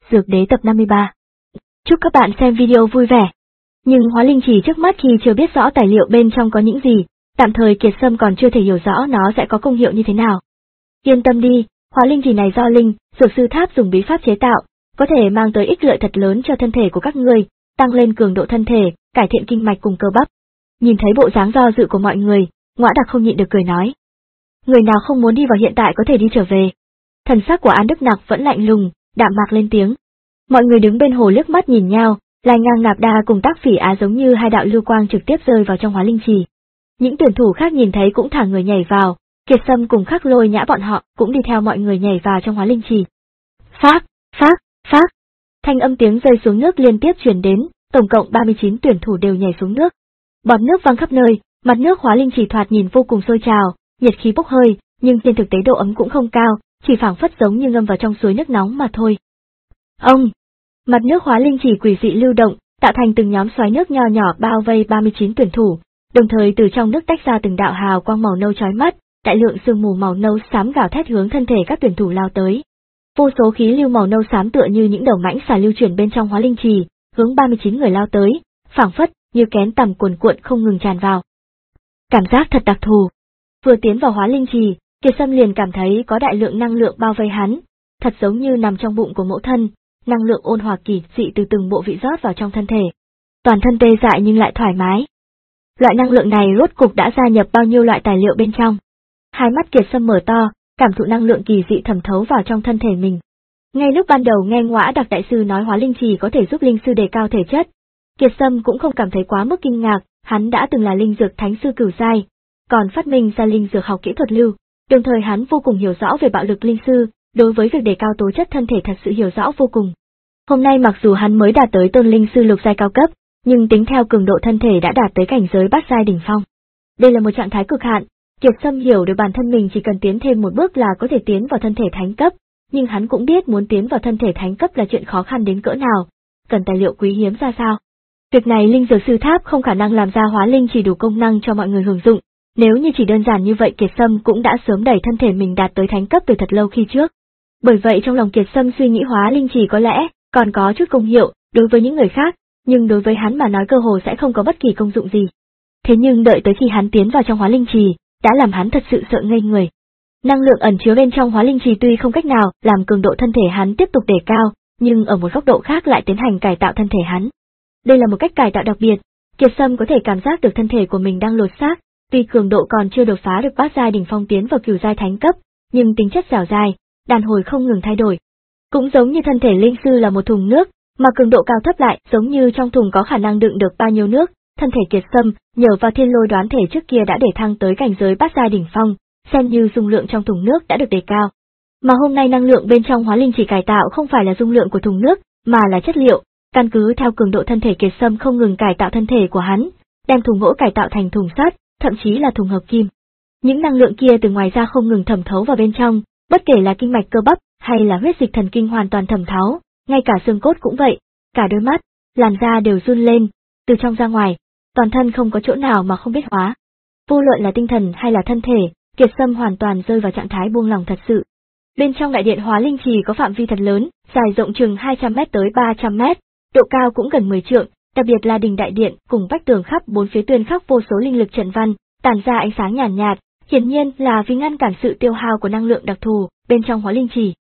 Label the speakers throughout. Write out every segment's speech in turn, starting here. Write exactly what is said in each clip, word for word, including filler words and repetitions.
Speaker 1: Dược Đế tập năm mươi ba. Chúc các bạn xem video vui vẻ. Nhưng hóa linh chỉ trước mắt khi chưa biết rõ tài liệu bên trong có những gì, tạm thời Kiệt Sâm còn chưa thể hiểu rõ nó sẽ có công hiệu như thế nào. Yên tâm đi, hóa linh chỉ này do Linh, Dược Sư Tháp dùng bí pháp chế tạo, có thể mang tới ích lợi thật lớn cho thân thể của các ngươi, tăng lên cường độ thân thể, cải thiện kinh mạch cùng cơ bắp. Nhìn thấy bộ dáng do dự của mọi người, Ngõa Đặc không nhịn được cười nói. Người nào không muốn đi vào hiện tại có thể đi trở về. Thần sắc của An Đức Nặc vẫn lạnh lùng, đạm mạc lên tiếng. Mọi người đứng bên hồ liếc mắt nhìn nhau, Lai Ngang Nạp Đa cùng Tác Phỉ Á giống như hai đạo lưu quang trực tiếp rơi vào trong hóa linh trì. Những tuyển thủ khác nhìn thấy cũng thả người nhảy vào, Kiệt Sâm cùng Khắc Lôi Nhã bọn họ cũng đi theo mọi người nhảy vào trong hóa linh trì. Phác, phác, phác. Thanh âm tiếng rơi xuống nước liên tiếp truyền đến, tổng cộng ba mươi chín tuyển thủ đều nhảy xuống nước. Bọt nước văng khắp nơi, mặt nước hóa linh trì thoạt nhìn vô cùng sôi trào, nhiệt khí bốc hơi, nhưng trên thực tế độ ấm cũng không cao, chỉ phảng phất giống như ngâm vào trong suối nước nóng mà thôi. Ông, mặt nước hóa linh trì quỷ dị lưu động, tạo thành từng nhóm xoáy nước nho nhỏ bao vây ba mươi chín tuyển thủ, đồng thời từ trong nước tách ra từng đạo hào quang màu nâu chói mắt, đại lượng sương mù màu nâu xám gào thét hướng thân thể các tuyển thủ lao tới. Vô số khí lưu màu nâu xám tựa như những đầu mãnh xà lưu chuyển bên trong hóa linh trì, hướng ba mươi chín người lao tới, phảng phất như kén tằm cuồn cuộn không ngừng tràn vào. Cảm giác thật đặc thù. Vừa tiến vào hóa linh trì, Kiệt Sâm liền cảm thấy có đại lượng năng lượng bao vây hắn, thật giống như nằm trong bụng của mẫu thân, năng lượng ôn hòa kỳ dị từ từng bộ vị rót vào trong thân thể. Toàn thân tê dại nhưng lại thoải mái. Loại năng lượng này rốt cục đã gia nhập bao nhiêu loại tài liệu bên trong. Hai mắt Kiệt Sâm mở to, cảm thụ năng lượng kỳ dị thẩm thấu vào trong thân thể mình. Ngay lúc ban đầu nghe Ngõa Đặc đại sư nói hóa linh trì có thể giúp linh sư đề cao thể chất, Kiệt Sâm cũng không cảm thấy quá mức kinh ngạc, hắn đã từng là linh dược thánh sư cửu giai, còn phát minh ra linh dược học kỹ thuật lưu, đồng thời hắn vô cùng hiểu rõ về bạo lực linh sư, đối với việc đề cao tố chất thân thể thật sự hiểu rõ vô cùng. Hôm nay mặc dù hắn mới đạt tới tôn linh sư lục giai cao cấp, nhưng tính theo cường độ thân thể đã đạt tới cảnh giới bát giai đỉnh phong. Đây là một trạng thái cực hạn, Kiệt Sâm hiểu được bản thân mình chỉ cần tiến thêm một bước là có thể tiến vào thân thể thánh cấp, nhưng hắn cũng biết muốn tiến vào thân thể thánh cấp là chuyện khó khăn đến cỡ nào, cần tài liệu quý hiếm ra sao. Việc này Linh Dược Sư Tháp không khả năng làm ra hóa linh chỉ đủ công năng cho mọi người hưởng dụng, nếu như chỉ đơn giản như vậy Kiệt Sâm cũng đã sớm đẩy thân thể mình đạt tới thánh cấp từ thật lâu khi trước. Bởi vậy trong lòng Kiệt Sâm suy nghĩ hóa linh chỉ có lẽ còn có chút công hiệu đối với những người khác, nhưng đối với hắn mà nói cơ hồ sẽ không có bất kỳ công dụng gì. Thế nhưng đợi tới khi hắn tiến vào trong hóa linh trì, đã làm hắn thật sự sợ ngây người. Năng lượng ẩn chứa bên trong hóa linh trì tuy không cách nào làm cường độ thân thể hắn tiếp tục đề cao, nhưng ở một góc độ khác lại tiến hành cải tạo thân thể hắn. Đây là một cách cải tạo đặc biệt, Kiệt Sâm có thể cảm giác được thân thể của mình đang lột xác, tuy cường độ còn chưa đột phá được bát giai đỉnh phong tiến vào cửu giai thánh cấp, nhưng tính chất dẻo dai, đàn hồi không ngừng thay đổi. Cũng giống như thân thể linh sư là một thùng nước, mà cường độ cao thấp lại giống như trong thùng có khả năng đựng được bao nhiêu nước, thân thể Kiệt Sâm nhờ vào thiên lôi đoán thể trước kia đã để thăng tới cảnh giới bát giai đỉnh phong, xem như dung lượng trong thùng nước đã được đề cao. Mà hôm nay năng lượng bên trong hóa linh chỉ cải tạo không phải là dung lượng của thùng nước, mà là chất liệu, căn cứ theo cường độ thân thể Kiệt Sâm không ngừng cải tạo thân thể của hắn, đem thùng gỗ cải tạo thành thùng sắt, thậm chí là thùng hợp kim. Những năng lượng kia từ ngoài ra không ngừng thẩm thấu vào bên trong, bất kể là kinh mạch cơ bắp hay là huyết dịch thần kinh hoàn toàn thẩm thấu, ngay cả xương cốt cũng vậy, cả đôi mắt, làn da đều run lên, từ trong ra ngoài, toàn thân không có chỗ nào mà không biết hóa. Vô luận là tinh thần hay là thân thể, Kiệt Sâm hoàn toàn rơi vào trạng thái buông lỏng thật sự. Bên trong đại điện hóa linh trì có phạm vi thật lớn, dài rộng chừng hai trăm mét tới ba trăm mét, độ cao cũng gần mười trượng, đặc biệt là đình đại điện cùng vách tường khắp bốn phía tuyên khắc vô số linh lực trận văn, tản ra ánh sáng nhàn nhạt, nhạt, hiển nhiên là vì ngăn cản sự tiêu hao của năng lượng đặc thù bên trong hóa linh trì.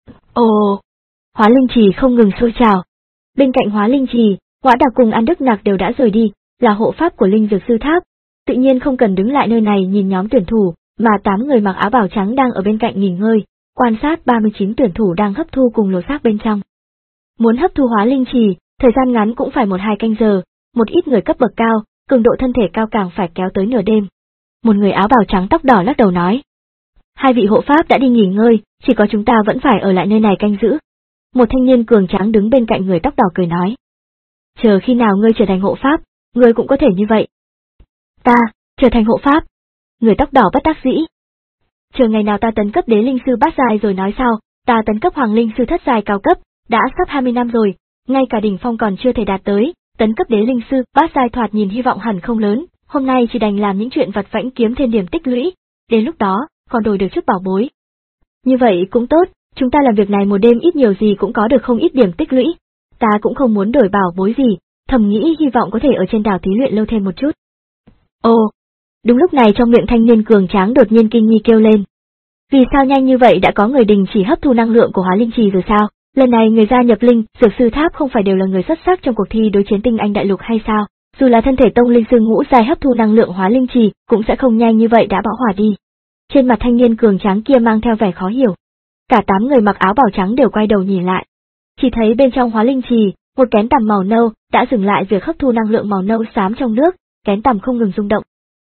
Speaker 1: Ồ, hóa linh trì không ngừng sôi trào. Bên cạnh hóa linh trì, Ngõa Đặc cùng An Đức Nặc đều đã rời đi, là hộ pháp của Linh Dược Sư Tháp, tự nhiên không cần đứng lại nơi này nhìn nhóm tuyển thủ, mà tám người mặc áo bào trắng đang ở bên cạnh nghỉ ngơi, quan sát ba mươi chín tuyển thủ đang hấp thu cùng lột xác bên trong. Muốn hấp thu hóa linh trì, thời gian ngắn cũng phải một hai canh giờ, một ít người cấp bậc cao, cường độ thân thể cao càng phải kéo tới nửa đêm. Một người áo bào trắng tóc đỏ lắc đầu nói. Hai vị hộ pháp đã đi nghỉ ngơi, chỉ có chúng ta vẫn phải ở lại nơi này canh giữ. Một thanh niên cường tráng đứng bên cạnh người tóc đỏ cười nói. Chờ khi nào ngươi trở thành hộ pháp, ngươi cũng có thể như vậy. Ta, trở thành hộ pháp. Người tóc đỏ bất đắc dĩ. Chờ ngày nào ta tấn cấp đế linh sư bát giai rồi nói sao, ta tấn cấp hoàng linh sư thất giai cao cấp, đã sắp hai mươi năm rồi, ngay cả đỉnh phong còn chưa thể đạt tới, tấn cấp đế linh sư bát giai thoạt nhìn hy vọng hẳn không lớn, hôm nay chỉ đành làm những chuyện vặt vãnh kiếm thêm điểm tích lũy, đến lúc đó, còn đổi được chút bảo bối. Như vậy cũng tốt, Chúng ta làm việc này một đêm ít nhiều gì cũng có được không ít điểm tích lũy. Ta cũng không muốn đổi bảo bối gì, thầm nghĩ hy vọng có thể ở trên đảo thí luyện lâu thêm một chút. Ồ! Đúng lúc này trong miệng thanh niên cường tráng đột nhiên kinh nghi kêu lên. Vì sao nhanh như vậy đã có người đình chỉ hấp thu năng lượng của hóa linh trì rồi sao? Lần này người gia nhập linh, dược sư tháp không phải đều là người xuất sắc trong cuộc thi đối chiến tinh anh đại lục hay sao? Dù là thân thể tông linh sư ngũ giai hấp thu năng lượng hóa linh trì, cũng sẽ không nhanh như vậy đã bão hỏa đi. Trên mặt thanh niên cường tráng kia mang theo vẻ khó hiểu. Cả tám người mặc áo bào trắng đều quay đầu nhìn lại. Chỉ thấy bên trong hóa linh trì, một kén tằm màu nâu đã dừng lại việc hấp thu năng lượng màu nâu xám trong nước, kén tằm không ngừng rung động.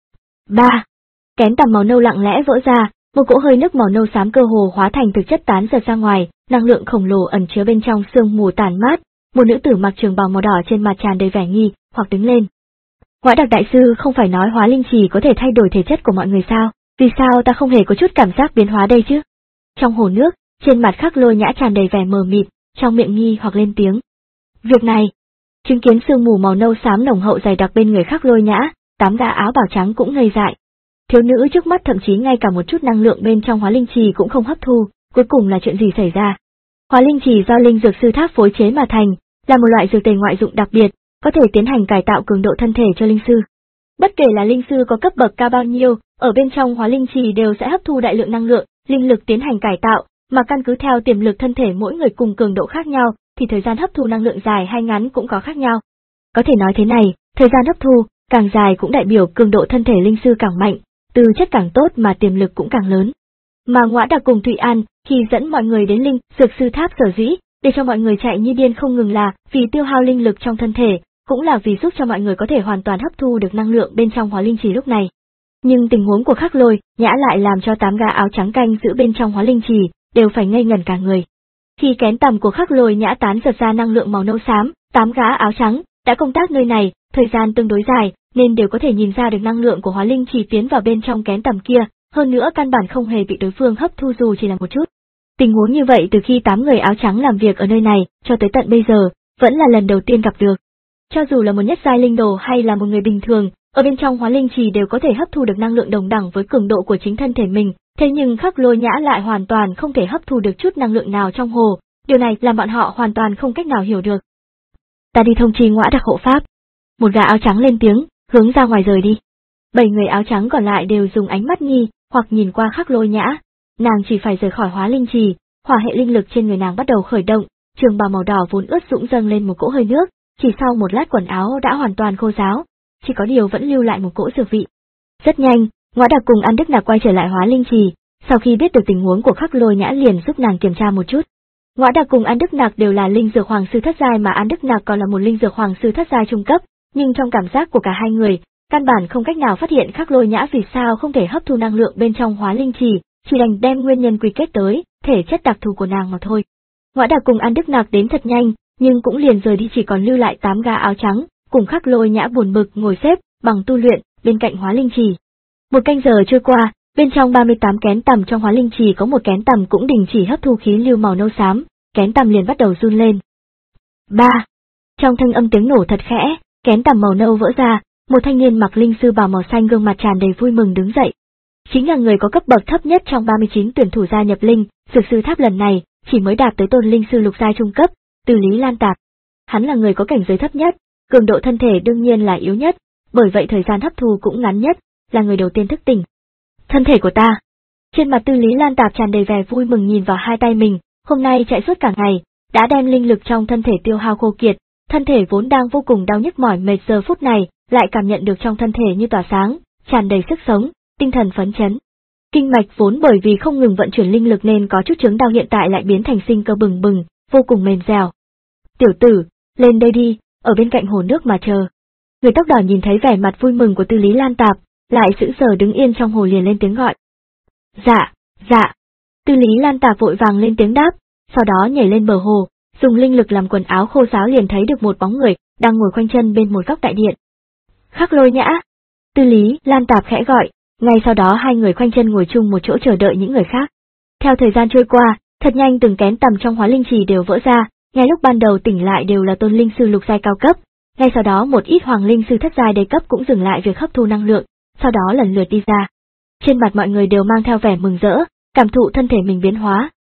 Speaker 1: Ba. Kén tằm màu nâu lặng lẽ vỡ ra, một cỗ hơi nước màu nâu xám cơ hồ hóa thành thực chất tán giật ra ngoài, năng lượng khổng lồ ẩn chứa bên trong sương mù tản mát. Một nữ tử mặc trường bào màu đỏ trên mặt tràn đầy vẻ nghi, hoặc đứng lên. Ngõa Đặc đại sư không phải nói hóa linh trì có thể thay đổi thể chất của mọi người sao? Vì sao ta không hề có chút cảm giác biến hóa đây chứ? Trong hồ nước, trên mặt Khắc Lôi Nhã tràn đầy vẻ mờ mịt, trong miệng nghi hoặc lên tiếng. Việc này, chứng kiến sương mù màu nâu xám nồng hậu dày đặc bên người Khắc Lôi Nhã, tám gã áo bào trắng cũng ngây dại. Thiếu nữ trước mắt thậm chí ngay cả một chút năng lượng bên trong hóa linh trì cũng không hấp thu, cuối cùng là chuyện gì xảy ra? Hóa linh trì do linh dược sư tháp phối chế mà thành, là một loại dược tề ngoại dụng đặc biệt, có thể tiến hành cải tạo cường độ thân thể cho linh sư. Bất kể là linh sư có cấp bậc cao bao nhiêu, ở bên trong hóa linh trì đều sẽ hấp thu đại lượng năng lượng, linh lực tiến hành cải tạo, mà căn cứ theo tiềm lực thân thể mỗi người cùng cường độ khác nhau, thì thời gian hấp thu năng lượng dài hay ngắn cũng có khác nhau. Có thể nói thế này, thời gian hấp thu càng dài cũng đại biểu cường độ thân thể linh sư càng mạnh, tư chất càng tốt mà tiềm lực cũng càng lớn. Mà Ngõa Đặc cùng Thụy An khi dẫn mọi người đến linh dược sư tháp sở dĩ để cho mọi người chạy như điên không ngừng là vì tiêu hao linh lực trong thân thể, cũng là vì giúp cho mọi người có thể hoàn toàn hấp thu được năng lượng bên trong hóa linh trì lúc này. Nhưng tình huống của Khắc Lôi Nhã lại làm cho tám gã áo trắng canh giữ bên trong hóa linh trì đều phải ngây ngẩn cả người. Khi kén tằm của Khắc Lôi Nhã tán giật ra năng lượng màu nâu xám, tám gã áo trắng đã công tác nơi này, thời gian tương đối dài, nên đều có thể nhìn ra được năng lượng của hóa linh trì tiến vào bên trong kén tằm kia, hơn nữa căn bản không hề bị đối phương hấp thu dù chỉ là một chút. Tình huống như vậy từ khi tám người áo trắng làm việc ở nơi này cho tới tận bây giờ, vẫn là lần đầu tiên gặp được. Cho dù là một nhất giai linh đồ hay là một người bình thường, ở bên trong hóa linh trì đều có thể hấp thu được năng lượng đồng đẳng với cường độ của chính thân thể mình, thế nhưng Khắc Lôi Nhã lại hoàn toàn không thể hấp thu được chút năng lượng nào trong hồ, điều này làm bọn họ hoàn toàn không cách nào hiểu được. Ta đi thông chi Ngõa Đặc hộ pháp. Một gã áo trắng lên tiếng, hướng ra ngoài rời đi. Bảy người áo trắng còn lại đều dùng ánh mắt nghi, hoặc nhìn qua Khắc Lôi Nhã. Nàng chỉ phải rời khỏi hóa linh trì, hỏa hệ linh lực trên người nàng bắt đầu khởi động, trường bào màu đỏ vốn ướt sũng dâng lên một cỗ hơi nước, chỉ sau một lát quần áo đã hoàn toàn khô ráo, chỉ có điều vẫn lưu lại một cỗ dược vị. Rất nhanh, Ngõa Đặc cùng An Đức Nạc quay trở lại hóa linh trì, sau khi biết được tình huống của Khắc Lôi Nhã liền giúp nàng kiểm tra một chút. Ngõa Đặc cùng An Đức Nạc đều là linh dược hoàng sư thất giai mà An Đức Nạc còn là một linh dược hoàng sư thất giai trung cấp, nhưng trong cảm giác của cả hai người, căn bản không cách nào phát hiện Khắc Lôi Nhã vì sao không thể hấp thu năng lượng bên trong hóa linh trì, chỉ đành đem nguyên nhân quy kết tới thể chất đặc thù của nàng mà thôi. Ngõa Đặc cùng An Đức Nạc đến thật nhanh, nhưng cũng liền rời đi, chỉ còn lưu lại tám gã áo trắng, cùng Khắc Lôi Nhã buồn bực ngồi xếp bằng tu luyện bên cạnh hóa linh trì. Một canh giờ trôi qua, bên trong ba mươi tám kén tằm trong hóa linh trì có một kén tằm cũng đình chỉ hấp thu khí lưu màu nâu xám, kén tằm liền bắt đầu run lên. Ba. Trong thanh âm tiếng nổ thật khẽ, kén tằm màu nâu vỡ ra, một thanh niên mặc linh sư bào màu xanh gương mặt tràn đầy vui mừng đứng dậy. Chính là người có cấp bậc thấp nhất trong ba mươi chín tuyển thủ gia nhập linh dược sư tháp lần này, chỉ mới đạt tới tôn linh sư lục giai trung cấp, Từ Lý Lan Tạp. Hắn là người có cảnh giới thấp nhất, cường độ thân thể đương nhiên là yếu nhất, bởi vậy thời gian hấp thu cũng ngắn nhất, là người đầu tiên thức tỉnh. Thân thể của ta. Trên mặt Từ Lý Lan Tạp tràn đầy vẻ vui mừng nhìn vào hai tay mình, hôm nay chạy suốt cả ngày, đã đem linh lực trong thân thể tiêu hao khô kiệt, thân thể vốn đang vô cùng đau nhức mỏi mệt giờ phút này, lại cảm nhận được trong thân thể như tỏa sáng, tràn đầy sức sống, tinh thần phấn chấn. Kinh mạch vốn bởi vì không ngừng vận chuyển linh lực nên có chút chứng đau hiện tại lại biến thành sinh cơ bừng bừng, vô cùng mềm dẻo. Tiểu tử, lên đây đi, ở bên cạnh hồ nước mà chờ. Người tóc đỏ nhìn thấy vẻ mặt vui mừng của Từ Lý Lan Tạp, lại sững sờ đứng yên trong hồ liền lên tiếng gọi. Dạ, dạ. Từ Lý Lan Tạp vội vàng lên tiếng đáp, sau đó nhảy lên bờ hồ, dùng linh lực làm quần áo khô ráo liền thấy được một bóng người đang ngồi khoanh chân bên một góc đại điện. Khắc Lôi Nhã. Từ Lý Lan Tạp khẽ gọi, ngay sau đó hai người khoanh chân ngồi chung một chỗ chờ đợi những người khác. Theo thời gian trôi qua, thật nhanh từng kén tằm trong hóa linh trì đều vỡ ra, ngay lúc ban đầu tỉnh lại đều là tôn linh sư lục giai cao cấp, ngay sau đó một ít hoàng linh sư thất giai đế cấp cũng dừng lại việc hấp thu năng lượng, sau đó lần lượt đi ra. Trên mặt mọi người đều mang theo vẻ mừng rỡ, cảm thụ thân thể mình biến hóa,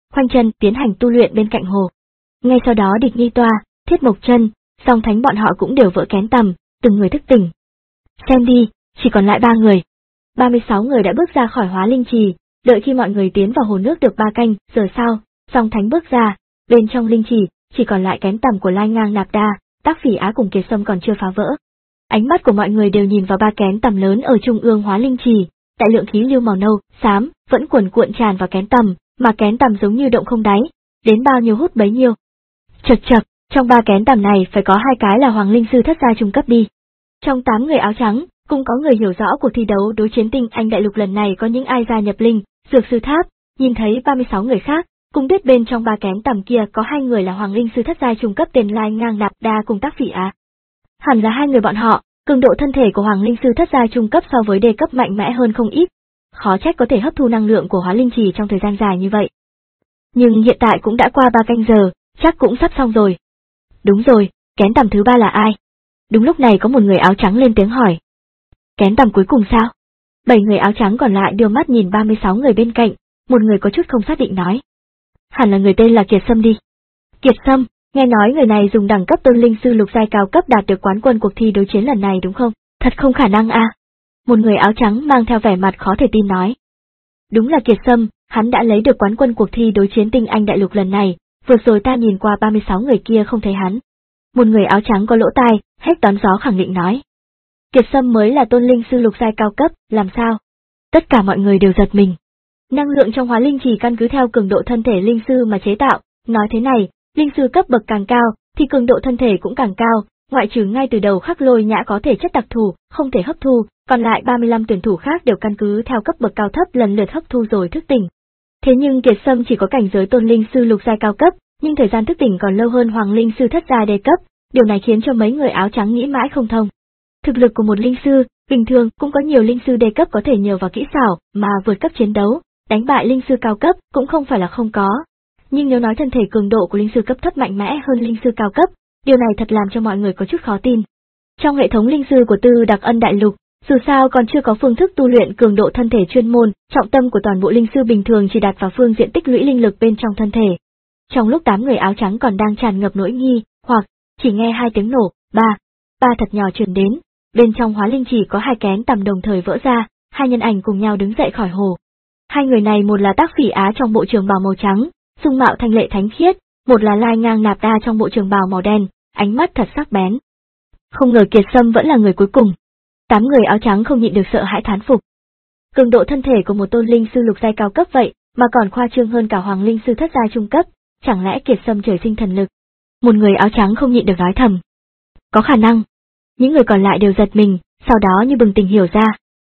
Speaker 1: khoanh chân tiến hành tu luyện bên cạnh hồ. Ngay sau đó Địch Nghi Toa, Thiết Mộc Chân, Song Thánh bọn họ cũng đều vỡ kén tầm, từng người thức tỉnh. Xem đi, chỉ còn lại ba người. ba mươi sáu người đã bước ra khỏi Hóa Linh Trì, đợi khi mọi người tiến vào hồ nước được ba canh giờ sau, Song Thánh bước ra, bên trong linh trì chỉ còn lại kén tầm của Lai Ngang Nạp Đa, Tác Phỉ Á cùng Kiệt Sâm còn chưa phá vỡ. Ánh mắt của mọi người đều nhìn vào ba kén tầm lớn ở trung ương Hóa Linh Trì, đại lượng khí lưu màu nâu, xám vẫn cuồn cuộn tràn vào kén tầm, mà kén tầm giống như động không đáy, đến bao nhiêu hút bấy nhiêu. Chật chật, trong ba kén tầm này phải có hai cái là Hoàng Linh Sư thất giai trung cấp đi. Trong tám người áo trắng, cũng có người hiểu rõ cuộc thi đấu đối chiến tinh anh đại lục lần này có những ai gia nhập linh, dược sư tháp, nhìn thấy ba mươi sáu người khác, cũng biết bên trong ba kén tầm kia có hai người là Hoàng Linh Sư thất giai trung cấp tên Lai Ngang Nạp Đa cùng Tác Phỉ Á. Hẳn là hai người bọn họ, cường độ thân thể của Hoàng Linh Sư thất giai trung cấp so với đề cấp mạnh mẽ hơn không ít, khó trách có thể hấp thu năng lượng của Hóa Linh Trì trong thời gian dài như vậy. Nhưng hiện tại cũng đã qua ba canh giờ, chắc cũng sắp xong rồi. Đúng rồi, kén tầm thứ ba là ai? Đúng lúc này có một người áo trắng lên tiếng hỏi. Kén tầm cuối cùng sao? Bảy người áo trắng còn lại đưa mắt nhìn ba mươi sáu người bên cạnh, một người có chút không xác định nói. Hẳn là người tên là Kiệt Sâm đi. Kiệt Sâm, nghe nói người này dùng đẳng cấp tôn linh sư lục giai cao cấp đạt được quán quân cuộc thi đối chiến lần này đúng không? Thật không khả năng a. À? Một người áo trắng mang theo vẻ mặt khó thể tin nói. Đúng là Kiệt Sâm, hắn đã lấy được quán quân cuộc thi đối chiến tinh anh đại lục lần này, vừa rồi ta nhìn qua ba mươi sáu người kia không thấy hắn. Một người áo trắng có lỗ tai, hết đón gió khẳng định nói. Kiệt Sâm mới là tôn linh sư lục giai cao cấp, làm sao? Tất cả mọi người đều giật mình. Năng lượng trong Hóa Linh Trì căn cứ theo cường độ thân thể linh sư mà chế tạo, nói thế này, linh sư cấp bậc càng cao, thì cường độ thân thể cũng càng cao, ngoại trừ ngay từ đầu Khắc Lôi Nhã có thể chất đặc thù, không thể hấp thu, còn lại ba mươi lăm tuyển thủ khác đều căn cứ theo cấp bậc cao thấp lần lượt hấp thu rồi thức tỉnh. Thế nhưng Kiệt Sâm chỉ có cảnh giới tôn linh sư lục giai cao cấp, nhưng thời gian thức tỉnh còn lâu hơn Hoàng Linh sư thất giai đề cấp, điều này khiến cho mấy người áo trắng nghĩ mãi không thông. Thực lực của một linh sư, bình thường cũng có nhiều linh sư đề cấp có thể nhờ vào kỹ xảo mà vượt cấp chiến đấu, đánh bại linh sư cao cấp cũng không phải là không có. Nhưng nếu nói thân thể cường độ của linh sư cấp thấp mạnh mẽ hơn linh sư cao cấp, điều này thật làm cho mọi người có chút khó tin. Trong hệ thống linh sư của Tư Đặc Ân Đại Lục, dù sao còn chưa có phương thức tu luyện cường độ thân thể chuyên môn, trọng tâm của toàn bộ linh sư bình thường chỉ đặt vào phương diện tích lũy linh lực bên trong thân thể. Trong lúc tám người áo trắng còn đang tràn ngập nỗi nghi, hoặc chỉ nghe hai tiếng nổ, ba, ba thật nhỏ truyền đến, bên trong Hóa Linh Trì có hai kén tầm đồng thời vỡ ra, hai nhân ảnh cùng nhau đứng dậy khỏi hồ. Hai người này một là Tác Phỉ Á trong bộ trường bào màu trắng, dung mạo thanh lệ thánh khiết, một là Lai Ngang Nạp Đa trong bộ trường bào màu đen, ánh mắt thật sắc bén. Không ngờ Kiệt Sâm vẫn là người cuối cùng. Tám người áo trắng không nhịn được sợ hãi thán phục. Cường độ thân thể của một tôn linh sư lục giai cao cấp vậy, mà còn khoa trương hơn cả Hoàng Linh sư thất giai trung cấp, chẳng lẽ Kiệt Sâm trời sinh thần lực? Một người áo trắng không nhịn được nói thầm. Có khả năng. Những người còn lại đều giật mình, sau đó như bừng tỉnh hiểu ra.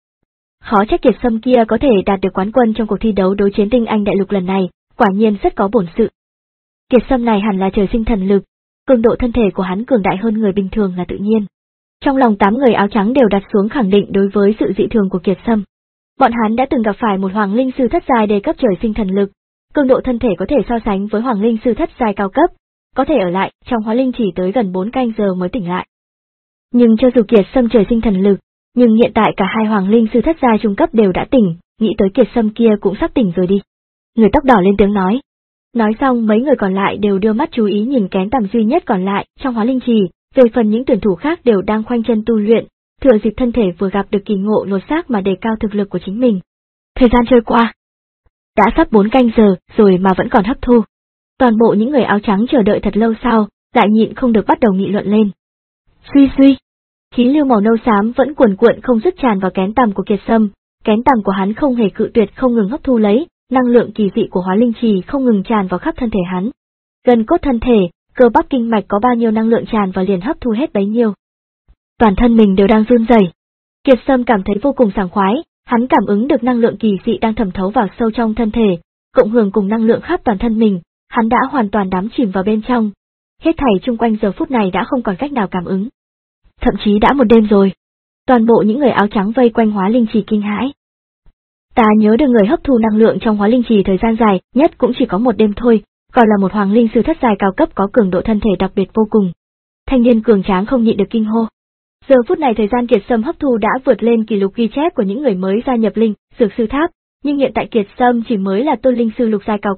Speaker 1: Khó trách Kiệt Sâm kia có thể đạt được quán quân trong cuộc thi đấu đối chiến tinh anh đại lục lần này, quả nhiên rất có bổn sự. Kiệt Sâm này hẳn là trời sinh thần lực, cường độ thân thể của hắn cường đại hơn người bình thường là tự nhiên. Trong lòng tám người áo trắng đều đặt xuống khẳng định đối với sự dị thường của Kiệt Sâm. Bọn hắn đã từng gặp phải một Hoàng Linh sư thất giai đề cấp trời sinh thần lực, cường độ thân thể có thể so sánh với Hoàng Linh sư thất giai cao cấp, có thể ở lại trong Hóa Linh chỉ tới gần bốn canh giờ mới tỉnh lại. Nhưng cho dù Kiệt Sâm trời sinh thần lực, nhưng hiện tại cả hai Hoàng Linh sư thất giai trung cấp đều đã tỉnh, nghĩ tới Kiệt Sâm kia cũng sắp tỉnh rồi đi. Người tóc đỏ lên tiếng nói. Nói xong mấy người còn lại đều đưa mắt chú ý nhìn kén tầm duy nhất còn lại trong Hóa Linh trì, về phần những tuyển thủ khác đều đang khoanh chân tu luyện, thừa dịp thân thể vừa gặp được kỳ ngộ lột xác mà đề cao thực lực của chính mình. Thời gian trôi qua, đã sắp bốn canh giờ rồi mà vẫn còn hấp thu. Toàn bộ những người áo trắng chờ đợi thật lâu sau, lại nhịn không được bắt đầu nghị luận lên. Suy suy, khí lưu màu nâu xám vẫn cuồn cuộn không dứt tràn vào kén tầm của Kiệt Sâm, kén tầm của hắn không hề cự tuyệt không ngừng hấp thu lấy, năng lượng kỳ dị của Hóa Linh trì không ngừng tràn vào khắp thân thể hắn. Gần cốt thân thể, cơ bắp kinh mạch có bao nhiêu năng lượng tràn vào liền hấp thu hết bấy nhiêu. Toàn thân mình đều đang run rẩy. Kiệt Sâm cảm thấy vô cùng sảng khoái, hắn cảm ứng được năng lượng kỳ dị đang thẩm thấu vào sâu trong thân thể, cộng hưởng cùng năng lượng khắp toàn thân mình, hắn đã hoàn toàn đắm chìm vào bên trong. Hết thảy chung quanh giờ phút này đã không còn cách nào cảm ứng. Thậm chí đã một đêm rồi. Toàn bộ những người áo trắng vây quanh Hóa Linh trì kinh hãi. Ta nhớ được người hấp thu năng lượng trong Hóa Linh trì thời gian dài nhất cũng chỉ có một đêm thôi, còn là một Hoàng Linh sư thất giai cao cấp có cường độ thân thể đặc biệt vô cùng. Thanh niên cường tráng không nhịn được kinh hô. Giờ phút này thời gian Kiệt Sâm hấp thu đã vượt lên kỷ lục ghi chép của những người mới gia nhập linh, dược sư tháp, nhưng hiện tại Kiệt Sâm chỉ mới là tôn linh sư lục giai cao cấp,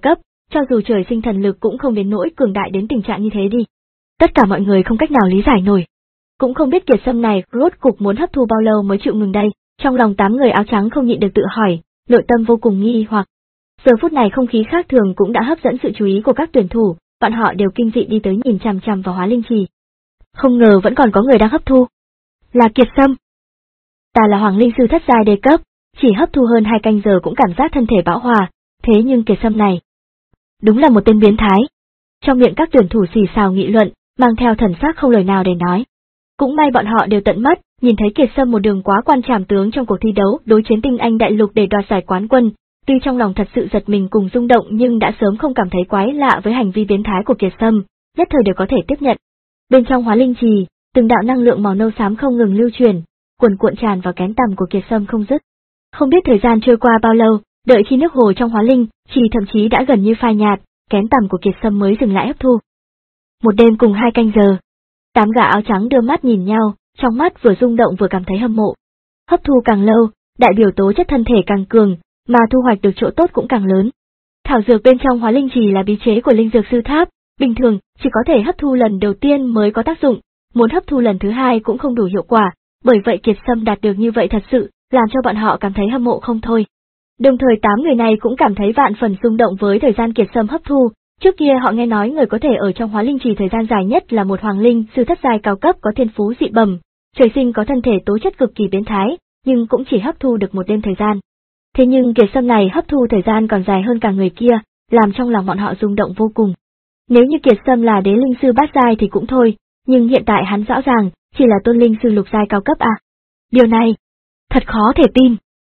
Speaker 1: cho dù trời sinh thần lực cũng không đến nỗi cường đại đến tình trạng như thế đi. Tất cả mọi người không cách nào lý giải nổi. Cũng không biết Kiệt Sâm này rốt cục muốn hấp thu bao lâu mới chịu ngừng đây, trong lòng tám người áo trắng không nhịn được tự hỏi, nội tâm vô cùng nghi hoặc. Giờ phút này không khí khác thường cũng đã hấp dẫn sự chú ý của các tuyển thủ, bọn họ đều kinh dị đi tới nhìn chằm chằm vào Hóa Linh Trì. Không ngờ vẫn còn có người đang hấp thu. Là Kiệt Sâm. Ta là Hoàng Linh Sư thất giai đề cấp, chỉ hấp thu hơn hai canh giờ cũng cảm giác thân thể bão hòa, thế nhưng Kiệt Sâm này đúng là một tên biến thái. Trong miệng các tuyển thủ xì xào nghị luận, mang theo thần sắc không lời nào để nói. Cũng may bọn họ đều tận mắt, nhìn thấy Kiệt Sâm một đường quá quan trảm tướng trong cuộc thi đấu đối chiến tinh anh đại lục để đoạt giải quán quân, tuy trong lòng thật sự giật mình cùng rung động nhưng đã sớm không cảm thấy quái lạ với hành vi biến thái của Kiệt Sâm, nhất thời đều có thể tiếp nhận. Bên trong Hóa Linh Trì, từng đạo năng lượng màu nâu xám không ngừng lưu truyền, cuồn cuộn tràn vào kén tằm của Kiệt Sâm không dứt. Không biết thời gian trôi qua bao lâu, đợi khi nước hồ trong Hóa Linh Trì thậm chí đã gần như phai nhạt, kén tằm của Kiệt Sâm mới dừng lại hấp thu. Một đêm cùng hai canh giờ. Tám gã áo trắng đưa mắt nhìn nhau, trong mắt vừa rung động vừa cảm thấy hâm mộ. Hấp thu càng lâu, đại biểu tố chất thân thể càng cường, mà thu hoạch được chỗ tốt cũng càng lớn. Thảo dược bên trong Hóa Linh Trì là bí chế của linh dược sư tháp, bình thường chỉ có thể hấp thu lần đầu tiên mới có tác dụng, muốn hấp thu lần thứ hai cũng không đủ hiệu quả, bởi vậy Kiệt Sâm đạt được như vậy thật sự làm cho bọn họ cảm thấy hâm mộ không thôi. Đồng thời tám người này cũng cảm thấy vạn phần rung động với thời gian Kiệt Sâm hấp thu. Trước kia họ nghe nói người có thể ở trong Hóa Linh Trì thời gian dài nhất là một Hoàng Linh Sư thất giai cao cấp có thiên phú dị bẩm, trời sinh có thân thể tố chất cực kỳ biến thái, nhưng cũng chỉ hấp thu được một đêm thời gian. Thế nhưng Kiệt Sâm này hấp thu thời gian còn dài hơn cả người kia, làm trong lòng bọn họ rung động vô cùng. Nếu như Kiệt Sâm là đế linh sư bát giai thì cũng thôi, nhưng hiện tại hắn rõ ràng chỉ là tôn linh sư lục giai cao cấp à. Điều này thật khó thể tin.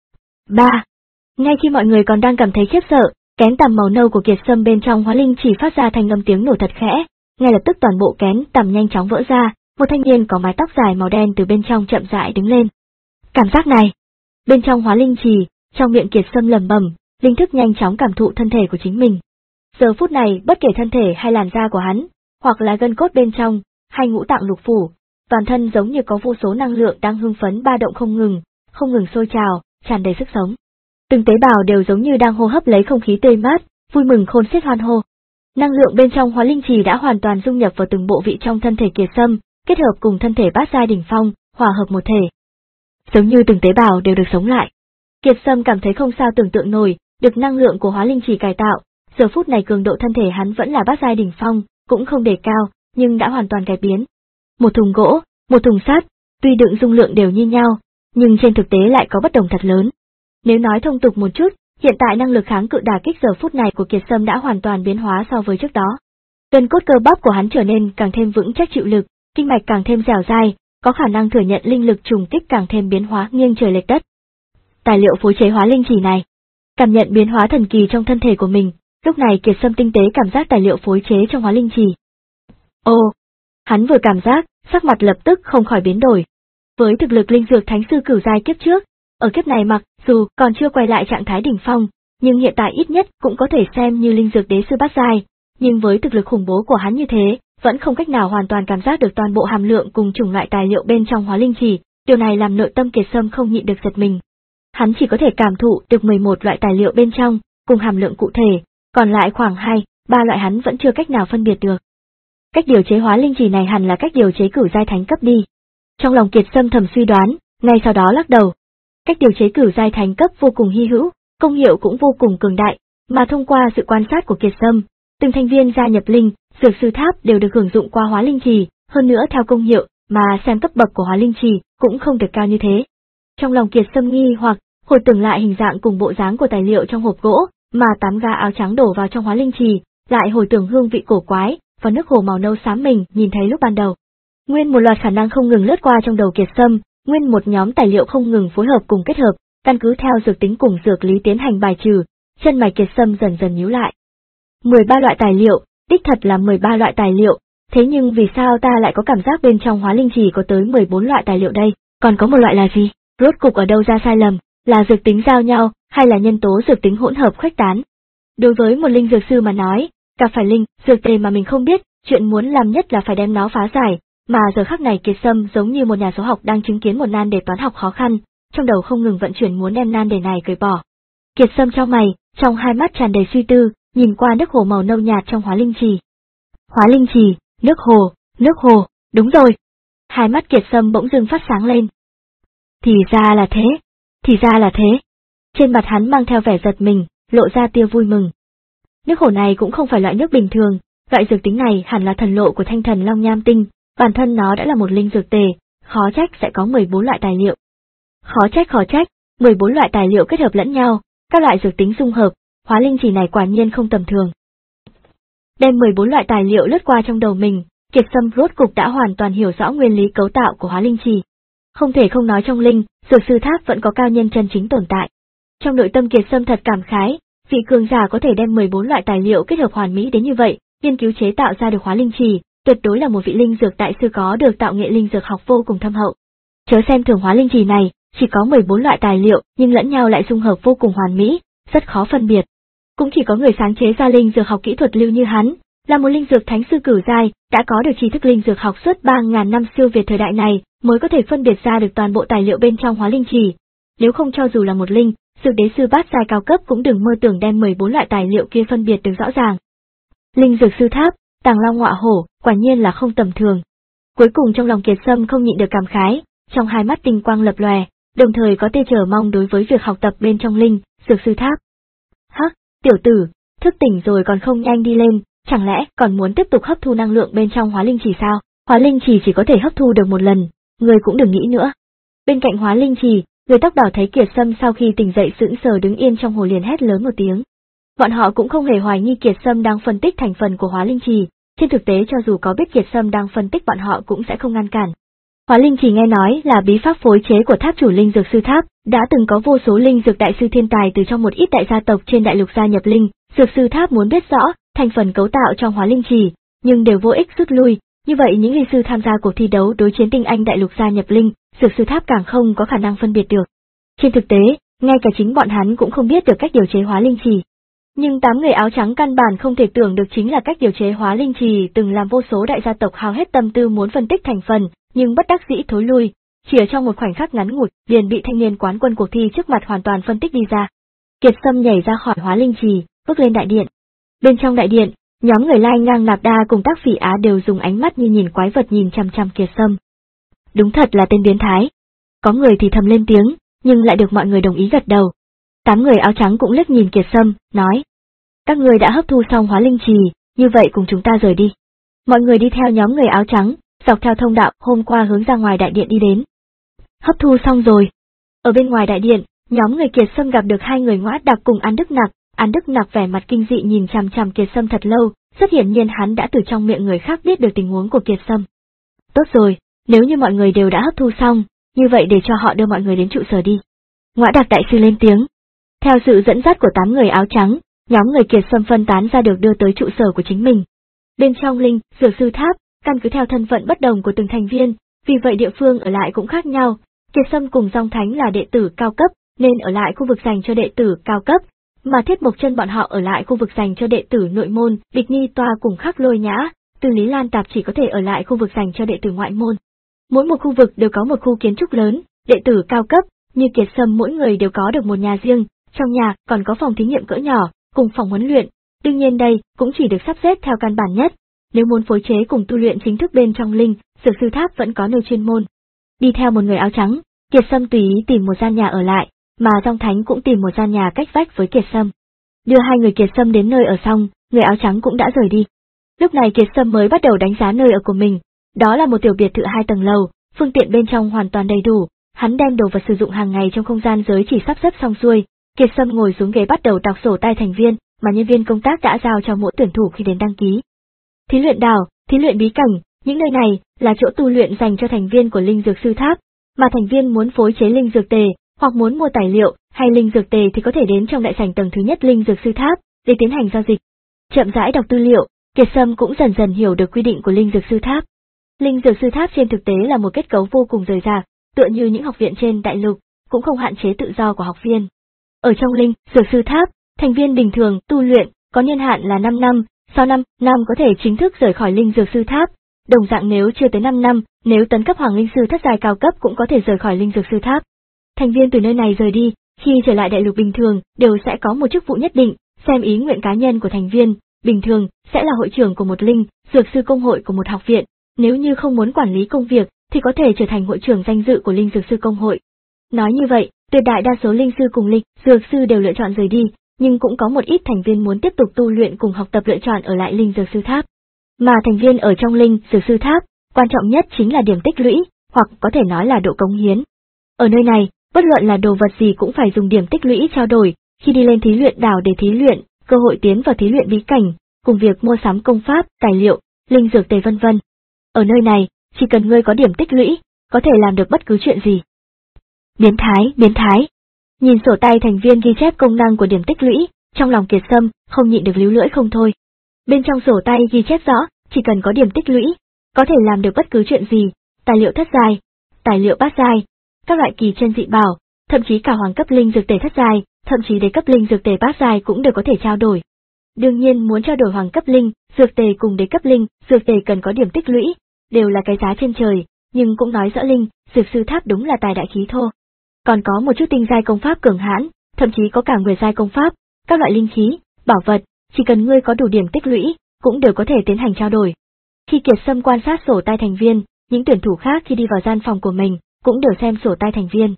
Speaker 1: ba. Ngay khi mọi người còn đang cảm thấy khiếp sợ, kén tằm màu nâu của Kiệt Sâm bên trong Hóa Linh chỉ phát ra thành âm tiếng nổ thật khẽ, ngay lập tức toàn bộ kén tằm nhanh chóng vỡ ra, một thanh niên có mái tóc dài màu đen từ bên trong chậm rãi đứng lên. Cảm giác này, bên trong Hóa Linh Trì, trong miệng Kiệt Sâm lẩm bẩm, linh thức nhanh chóng cảm thụ thân thể của chính mình. Giờ phút này, bất kể thân thể hay làn da của hắn, hoặc là gân cốt bên trong, hay ngũ tạng lục phủ, toàn thân giống như có vô số năng lượng đang hưng phấn ba động không ngừng, không ngừng sôi trào, tràn đầy sức sống. Từng tế bào đều giống như đang hô hấp lấy không khí tươi mát, vui mừng khôn xiết hoan hô. Năng lượng bên trong Hóa Linh Trì đã hoàn toàn dung nhập vào từng bộ vị trong thân thể Kiệt Sâm, kết hợp cùng thân thể bát giai đỉnh phong, hòa hợp một thể. Giống như từng tế bào đều được sống lại. Kiệt Sâm cảm thấy không sao tưởng tượng nổi, được năng lượng của Hóa Linh Trì cải tạo, giờ phút này cường độ thân thể hắn vẫn là bát giai đỉnh phong, cũng không đề cao, nhưng đã hoàn toàn cải biến. Một thùng gỗ, một thùng sắt, tuy đựng dung lượng đều như nhau, nhưng trên thực tế lại có bất đồng thật lớn. Nếu nói thông tục một chút, hiện tại năng lực kháng cự đả kích giờ phút này của Kiệt Sâm đã hoàn toàn biến hóa so với trước đó. Gân cốt cơ bắp của hắn trở nên càng thêm vững chắc chịu lực, kinh mạch càng thêm dẻo dai, có khả năng thừa nhận linh lực trùng kích càng thêm biến hóa nghiêng trời lệch đất. Tài liệu phối chế Hóa Linh Trì này, cảm nhận biến hóa thần kỳ trong thân thể của mình, lúc này Kiệt Sâm tinh tế cảm giác tài liệu phối chế trong Hóa Linh Trì. Ô, hắn vừa cảm giác, sắc mặt lập tức không khỏi biến đổi. Với thực lực linh dược thánh sư cửu giai kiếp trước, ở kiếp này mặc dù còn chưa quay lại trạng thái đỉnh phong, nhưng hiện tại ít nhất cũng có thể xem như linh dược đế sư bát giai, nhưng với thực lực khủng bố của hắn như thế, vẫn không cách nào hoàn toàn cảm giác được toàn bộ hàm lượng cùng chủng loại tài liệu bên trong Hóa Linh Trì, điều này làm nội tâm Kiệt Sâm không nhịn được giật mình. Hắn chỉ có thể cảm thụ được mười một loại tài liệu bên trong, cùng hàm lượng cụ thể, còn lại khoảng hai, ba loại hắn vẫn chưa cách nào phân biệt được. Cách điều chế Hóa Linh Trì này hẳn là cách điều chế cửu giai thánh cấp đi. Trong lòng Kiệt Sâm thầm suy đoán, ngay sau đó lắc đầu. Cách điều chế cửu giai thánh cấp vô cùng hy hữu, công hiệu cũng vô cùng cường đại, mà thông qua sự quan sát của Kiệt Sâm, từng thành viên gia nhập linh dược sư tháp đều được hưởng dụng qua Hóa Linh Trì, hơn nữa theo công hiệu mà xem cấp bậc của Hóa Linh Trì cũng không được cao như thế. Trong lòng Kiệt Sâm nghi hoặc hồi tưởng lại hình dạng cùng bộ dáng của tài liệu trong hộp gỗ mà tám gã áo trắng đổ vào trong Hóa Linh Trì, lại hồi tưởng hương vị cổ quái và nước hồ màu nâu xám mình nhìn thấy lúc ban đầu. Nguyên một loạt khả năng không ngừng lướt qua trong đầu Kiệt Sâm, nguyên một nhóm tài liệu không ngừng phối hợp cùng kết hợp, căn cứ theo dược tính cùng dược lý tiến hành bài trừ, chân mày Kiệt Sâm dần dần nhíu lại. mười ba loại tài liệu, đích thật là mười ba loại tài liệu, thế nhưng vì sao ta lại có cảm giác bên trong Hóa Linh Trì có tới mười bốn loại tài liệu đây, còn có một loại là gì? Rốt cục ở đâu ra sai lầm, là dược tính giao nhau, hay là nhân tố dược tính hỗn hợp khuếch tán? Đối với một linh dược sư mà nói, gặp phải linh dược tề mà mình không biết, chuyện muốn làm nhất là phải đem nó phá giải, mà giờ khắc này Kiệt Sâm giống như một nhà số học đang chứng kiến một nan đề toán học khó khăn, trong đầu không ngừng vận chuyển muốn đem nan đề này cởi bỏ. Kiệt Sâm trong mày, trong hai mắt tràn đầy suy tư, nhìn qua nước hồ màu nâu nhạt trong hóa linh trì. Hóa linh trì, nước hồ, nước hồ, đúng rồi. Hai mắt Kiệt Sâm bỗng dưng phát sáng lên. Thì ra là thế, thì ra là thế. Trên mặt hắn mang theo vẻ giật mình, lộ ra tia vui mừng. Nước hồ này cũng không phải loại nước bình thường, loại dược tính này hẳn là thần lộ của thanh thần Long Nham Tinh, bản thân nó đã là một linh dược tề, khó trách sẽ có mười bốn loại tài liệu. Khó trách khó trách, mười bốn loại tài liệu kết hợp lẫn nhau, các loại dược tính dung hợp, hóa linh trì này quả nhiên không tầm thường. Đem mười bốn loại tài liệu lướt qua trong đầu mình, Kiệt Sâm rốt cục đã hoàn toàn hiểu rõ nguyên lý cấu tạo của hóa linh trì. Không thể không nói trong linh, dược sư tháp vẫn có cao nhân chân chính tồn tại. Trong nội tâm Kiệt Sâm thật cảm khái, vị cường giả có thể đem mười bốn loại tài liệu kết hợp hoàn mỹ đến như vậy, nghiên cứu chế tạo ra được hóa linh trì, tuyệt đối là một vị linh dược đại sư có được tạo nghệ linh dược học vô cùng thâm hậu. Chớ xem thường hóa linh trì này, chỉ có mười bốn loại tài liệu nhưng lẫn nhau lại dung hợp vô cùng hoàn mỹ, rất khó phân biệt. Cũng chỉ có người sáng chế ra linh dược học kỹ thuật lưu như hắn, là một linh dược thánh sư cửu giai, đã có được tri thức linh dược học suốt ba ngàn năm siêu việt thời đại này, mới có thể phân biệt ra được toàn bộ tài liệu bên trong hóa linh trì. Nếu không cho dù là một linh, dược đế sư bát giai cao cấp cũng đừng mơ tưởng đem mười bốn loại tài liệu kia phân biệt được rõ ràng. Linh dược sư tháp, Tàng Long Ngọa Hổ, quả nhiên là không tầm thường. Cuối cùng trong lòng Kiệt Sâm không nhịn được cảm khái, trong hai mắt tinh quang lập lòe, đồng thời có tia chờ mong đối với việc học tập bên trong linh dược sư tháp. Hắc, tiểu tử, thức tỉnh rồi còn không nhanh đi lên, chẳng lẽ còn muốn tiếp tục hấp thu năng lượng bên trong hóa linh trì sao? Hóa linh trì chỉ có thể hấp thu được một lần, người cũng đừng nghĩ nữa. Bên cạnh hóa linh trì, người tóc đỏ thấy Kiệt Sâm sau khi tỉnh dậy sững sờ đứng yên trong hồ liền hét lớn một tiếng. Bọn họ cũng không hề hoài nghi Kiệt Sâm đang phân tích thành phần của hóa linh trì, trên thực tế cho dù có biết Kiệt Sâm đang phân tích bọn họ cũng sẽ không ngăn cản. Hóa linh trì nghe nói là bí pháp phối chế của tháp chủ linh dược sư tháp, đã từng có vô số linh dược đại sư thiên tài từ trong một ít đại gia tộc trên đại lục gia nhập linh, dược sư tháp muốn biết rõ thành phần cấu tạo trong hóa linh trì, nhưng đều vô ích rút lui, như vậy những linh sư tham gia cuộc thi đấu đối chiến tinh anh đại lục gia nhập linh, dược sư tháp càng không có khả năng phân biệt được. Trên thực tế, ngay cả chính bọn hắn cũng không biết được cách điều chế hóa linh trì. Nhưng tám người áo trắng căn bản không thể tưởng được chính là cách điều chế hóa linh trì từng làm vô số đại gia tộc hao hết tâm tư muốn phân tích thành phần, nhưng bất đắc dĩ thối lui, chỉ ở trong một khoảnh khắc ngắn ngủi, liền bị thanh niên quán quân cuộc thi trước mặt hoàn toàn phân tích đi ra. Kiệt Sâm nhảy ra khỏi hóa linh trì, bước lên đại điện. Bên trong đại điện, nhóm người Lai Ngang Nạp Đa cùng Tác Phỉ Á đều dùng ánh mắt như nhìn quái vật nhìn chằm chằm Kiệt Sâm. Đúng thật là tên biến thái. Có người thì thầm lên tiếng, nhưng lại được mọi người đồng ý gật đầu. Tám người áo trắng cũng liếc nhìn Kiệt Sâm, nói: các người đã hấp thu xong hóa linh trì, như vậy cùng chúng ta rời đi. Mọi người đi theo nhóm người áo trắng, dọc theo thông đạo hôm qua hướng ra ngoài đại điện đi đến. Hấp thu xong rồi. Ở bên ngoài đại điện, nhóm người Kiệt Sâm gặp được hai người Ngõa Đặc cùng An Đức Nặc. An Đức Nặc vẻ mặt kinh dị nhìn chằm chằm Kiệt Sâm thật lâu, rất hiển nhiên hắn đã từ trong miệng người khác biết được tình huống của Kiệt Sâm. Tốt rồi, nếu như mọi người đều đã hấp thu xong, như vậy để cho họ đưa mọi người đến trụ sở đi. Ngõa Đặc đại sư lên tiếng. Theo sự dẫn dắt của tám người áo trắng, nhóm người Kiệt Sâm phân tán ra được đưa tới trụ sở của chính mình. Bên trong linh dược sư tháp, căn cứ theo thân phận bất đồng của từng thành viên, vì vậy địa phương ở lại cũng khác nhau. Kiệt Sâm cùng Dòng Thánh là đệ tử cao cấp, nên ở lại khu vực dành cho đệ tử cao cấp, mà Thiết Mộc Chân bọn họ ở lại khu vực dành cho đệ tử nội môn. Địch Ni Toa cùng Khắc Lôi Nhã, Từ Lý Lan Tạp chỉ có thể ở lại khu vực dành cho đệ tử ngoại môn. Mỗi một khu vực đều có một khu kiến trúc lớn, đệ tử cao cấp như Kiệt Sâm mỗi người đều có được một nhà riêng, trong nhà còn có phòng thí nghiệm cỡ nhỏ, cùng phòng huấn luyện. Đương nhiên đây cũng chỉ được sắp xếp theo căn bản nhất. Nếu muốn phối chế cùng tu luyện chính thức bên trong linh dược sư tháp vẫn có nơi chuyên môn. Đi theo một người áo trắng, Kiệt Sâm tùy ý tìm một gian nhà ở lại, mà Dòng Thánh cũng tìm một gian nhà cách vách với Kiệt Sâm. Đưa hai người Kiệt Sâm đến nơi ở xong, người áo trắng cũng đã rời đi. Lúc này Kiệt Sâm mới bắt đầu đánh giá nơi ở của mình. Đó là một tiểu biệt thự hai tầng lầu, phương tiện bên trong hoàn toàn đầy đủ. Hắn đem đồ vật sử dụng hàng ngày trong không gian giới chỉ sắp xếp xong xuôi. Kiệt Sâm ngồi xuống ghế bắt đầu đọc sổ tay thành viên mà nhân viên công tác đã giao cho mỗi tuyển thủ khi đến đăng ký. Thí luyện đảo, thí luyện bí cảnh, những nơi này là chỗ tu luyện dành cho thành viên của linh dược sư tháp, mà thành viên muốn phối chế linh dược tề hoặc muốn mua tài liệu hay linh dược tề thì có thể đến trong đại sảnh tầng thứ nhất linh dược sư tháp để tiến hành giao dịch. Chậm rãi đọc tư liệu, Kiệt Sâm cũng dần dần hiểu được quy định của linh dược sư tháp. Linh dược sư tháp trên thực tế là một kết cấu vô cùng rời rạc, tựa như những học viện trên đại lục, cũng không hạn chế tự do của học viên. Ở trong linh dược sư tháp, thành viên bình thường tu luyện có niên hạn là năm năm, sau năm năm có thể chính thức rời khỏi linh dược sư tháp. Đồng dạng nếu chưa tới năm năm, nếu tấn cấp hoàng linh sư thất giai cao cấp cũng có thể rời khỏi linh dược sư tháp. Thành viên từ nơi này rời đi, khi trở lại đại lục bình thường đều sẽ có một chức vụ nhất định, xem ý nguyện cá nhân của thành viên, bình thường sẽ là hội trưởng của một linh, dược sư công hội của một học viện, nếu như không muốn quản lý công việc thì có thể trở thành hội trưởng danh dự của linh dược sư công hội. Nói như vậy, tuyệt đại đa số linh sư cùng linh dược sư đều lựa chọn rời đi, nhưng cũng có một ít thành viên muốn tiếp tục tu luyện cùng học tập lựa chọn ở lại linh dược sư tháp. Mà thành viên ở trong linh dược sư tháp, quan trọng nhất chính là điểm tích lũy, hoặc có thể nói là độ cống hiến. Ở nơi này, bất luận là đồ vật gì cũng phải dùng điểm tích lũy trao đổi, khi đi lên thí luyện đảo để thí luyện, cơ hội tiến vào thí luyện bí cảnh, cùng việc mua sắm công pháp, tài liệu, linh dược tề vân vân. Ở nơi này, chỉ cần ngươi có điểm tích lũy, có thể làm được bất cứ chuyện gì. Biến thái, biến thái. Nhìn sổ tay thành viên ghi chép công năng của điểm tích lũy, trong lòng Kiệt Sâm không nhịn được líu lưỡi không thôi. Bên trong sổ tay ghi chép rõ, chỉ cần có điểm tích lũy, có thể làm được bất cứ chuyện gì, tài liệu thất giai, tài liệu bát giai, các loại kỳ chân dị bảo, thậm chí cả hoàng cấp linh dược tề thất giai, thậm chí đế cấp linh dược tề bát giai cũng đều có thể trao đổi. Đương nhiên muốn trao đổi hoàng cấp linh dược tề cùng đế cấp linh dược tề cần có điểm tích lũy, đều là cái giá trên trời, nhưng cũng nói rõ linh dược sư tháp đúng là tài đại khí thô. Còn có một chút tinh giai công pháp cường hãn, thậm chí có cả nguyệt giai công pháp, các loại linh khí, bảo vật, chỉ cần ngươi có đủ điểm tích lũy, cũng đều có thể tiến hành trao đổi. Khi Kiệt Sâm quan sát sổ tay thành viên, những tuyển thủ khác khi đi vào gian phòng của mình, cũng đều xem sổ tay thành viên.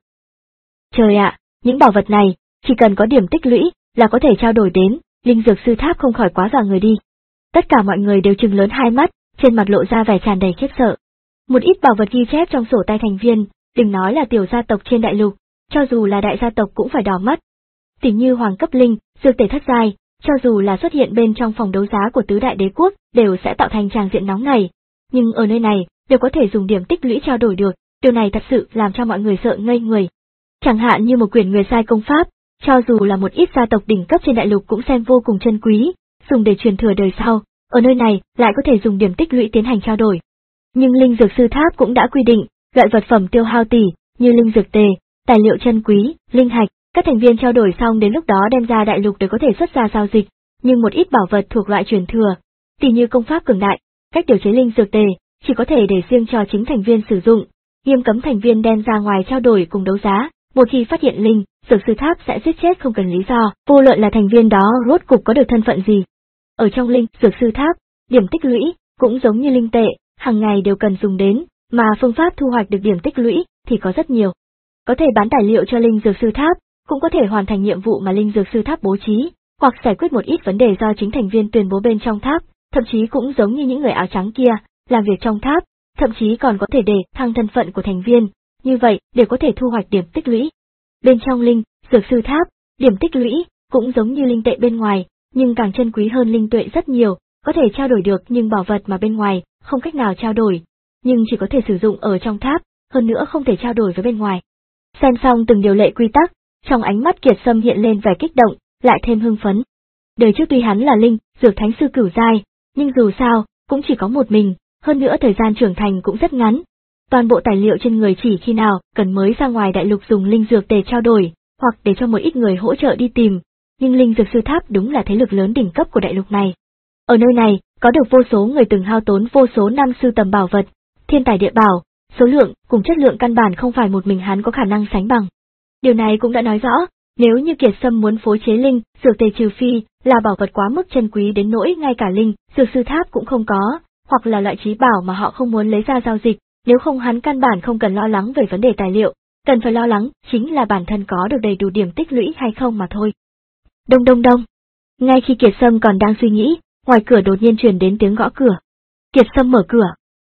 Speaker 1: Trời ạ, những bảo vật này, chỉ cần có điểm tích lũy, là có thể trao đổi đến, linh dược sư tháp không khỏi quá dọa người đi. Tất cả mọi người đều trừng lớn hai mắt, trên mặt lộ ra vẻ tràn đầy khiếp sợ. Một ít bảo vật ghi chép trong sổ tay thành viên, đừng nói là tiểu gia tộc trên đại lục, cho dù là đại gia tộc cũng phải đỏ mắt. Tỉ như hoàng cấp linh, dược tề thất giai, cho dù là xuất hiện bên trong phòng đấu giá của tứ đại đế quốc, đều sẽ tạo thành tràng diện nóng này. Nhưng ở nơi này, đều có thể dùng điểm tích lũy trao đổi được, điều này thật sự làm cho mọi người sợ ngây người. Chẳng hạn như một quyển nguyệt giai công pháp, cho dù là một ít gia tộc đỉnh cấp trên đại lục cũng xem vô cùng chân quý, dùng để truyền thừa đời sau, ở nơi này lại có thể dùng điểm tích lũy tiến hành trao đổi. Nhưng linh dược sư tháp cũng đã quy định, loại vật phẩm tiêu hao tỷ, như linh dược tề, tài liệu chân quý, linh hạch, các thành viên trao đổi xong đến lúc đó đem ra đại lục để có thể xuất ra giao dịch, nhưng một ít bảo vật thuộc loại truyền thừa, tỷ như công pháp cường đại, cách điều chế linh dược tề, chỉ có thể để riêng cho chính thành viên sử dụng, nghiêm cấm thành viên đem ra ngoài trao đổi cùng đấu giá, một khi phát hiện linh dược sư tháp sẽ giết chết không cần lý do, vô luận là thành viên đó rốt cục có được thân phận gì. Ở trong linh dược sư tháp, điểm tích lũy cũng giống như linh tệ, hàng ngày đều cần dùng đến, mà phương pháp thu hoạch được điểm tích lũy thì có rất nhiều. Có thể bán tài liệu cho linh dược sư tháp, cũng có thể hoàn thành nhiệm vụ mà linh dược sư tháp bố trí, hoặc giải quyết một ít vấn đề do chính thành viên tuyên bố bên trong tháp, thậm chí cũng giống như những người áo trắng kia, làm việc trong tháp, thậm chí còn có thể để thăng thân phận của thành viên, như vậy để có thể thu hoạch điểm tích lũy. Bên trong linh dược sư tháp, điểm tích lũy cũng giống như linh tệ bên ngoài, nhưng càng chân quý hơn linh tuệ rất nhiều, có thể trao đổi được nhưng bảo vật mà bên ngoài không cách nào trao đổi, nhưng chỉ có thể sử dụng ở trong tháp, hơn nữa không thể trao đổi với bên ngoài. Xem xong từng điều lệ quy tắc, trong ánh mắt Kiệt Sâm hiện lên vẻ kích động, lại thêm hưng phấn. Đời trước tuy hắn là linh dược thánh sư cửu giai, nhưng dù sao cũng chỉ có một mình, hơn nữa thời gian trưởng thành cũng rất ngắn. Toàn bộ tài liệu trên người chỉ khi nào cần mới ra ngoài đại lục dùng linh dược tề trao đổi, hoặc để cho một ít người hỗ trợ đi tìm, nhưng linh dược sư tháp đúng là thế lực lớn đỉnh cấp của đại lục này. Ở nơi này, có được vô số người từng hao tốn vô số năm sưu tầm bảo vật, thiên tài địa bảo, số lượng cùng chất lượng căn bản không phải một mình hắn có khả năng sánh bằng. Điều này cũng đã nói rõ, nếu như Kiệt Sâm muốn phối chế linh dược tề trừ phi là bảo vật quá mức chân quý đến nỗi ngay cả linh dược sư tháp cũng không có, hoặc là loại trí bảo mà họ không muốn lấy ra giao dịch, nếu không hắn căn bản không cần lo lắng về vấn đề tài liệu, cần phải lo lắng chính là bản thân có được đầy đủ điểm tích lũy hay không mà thôi. Đông đông đông. Ngay khi Kiệt Sâm còn đang suy nghĩ, ngoài cửa đột nhiên truyền đến tiếng gõ cửa. Kiệt Sâm mở cửa.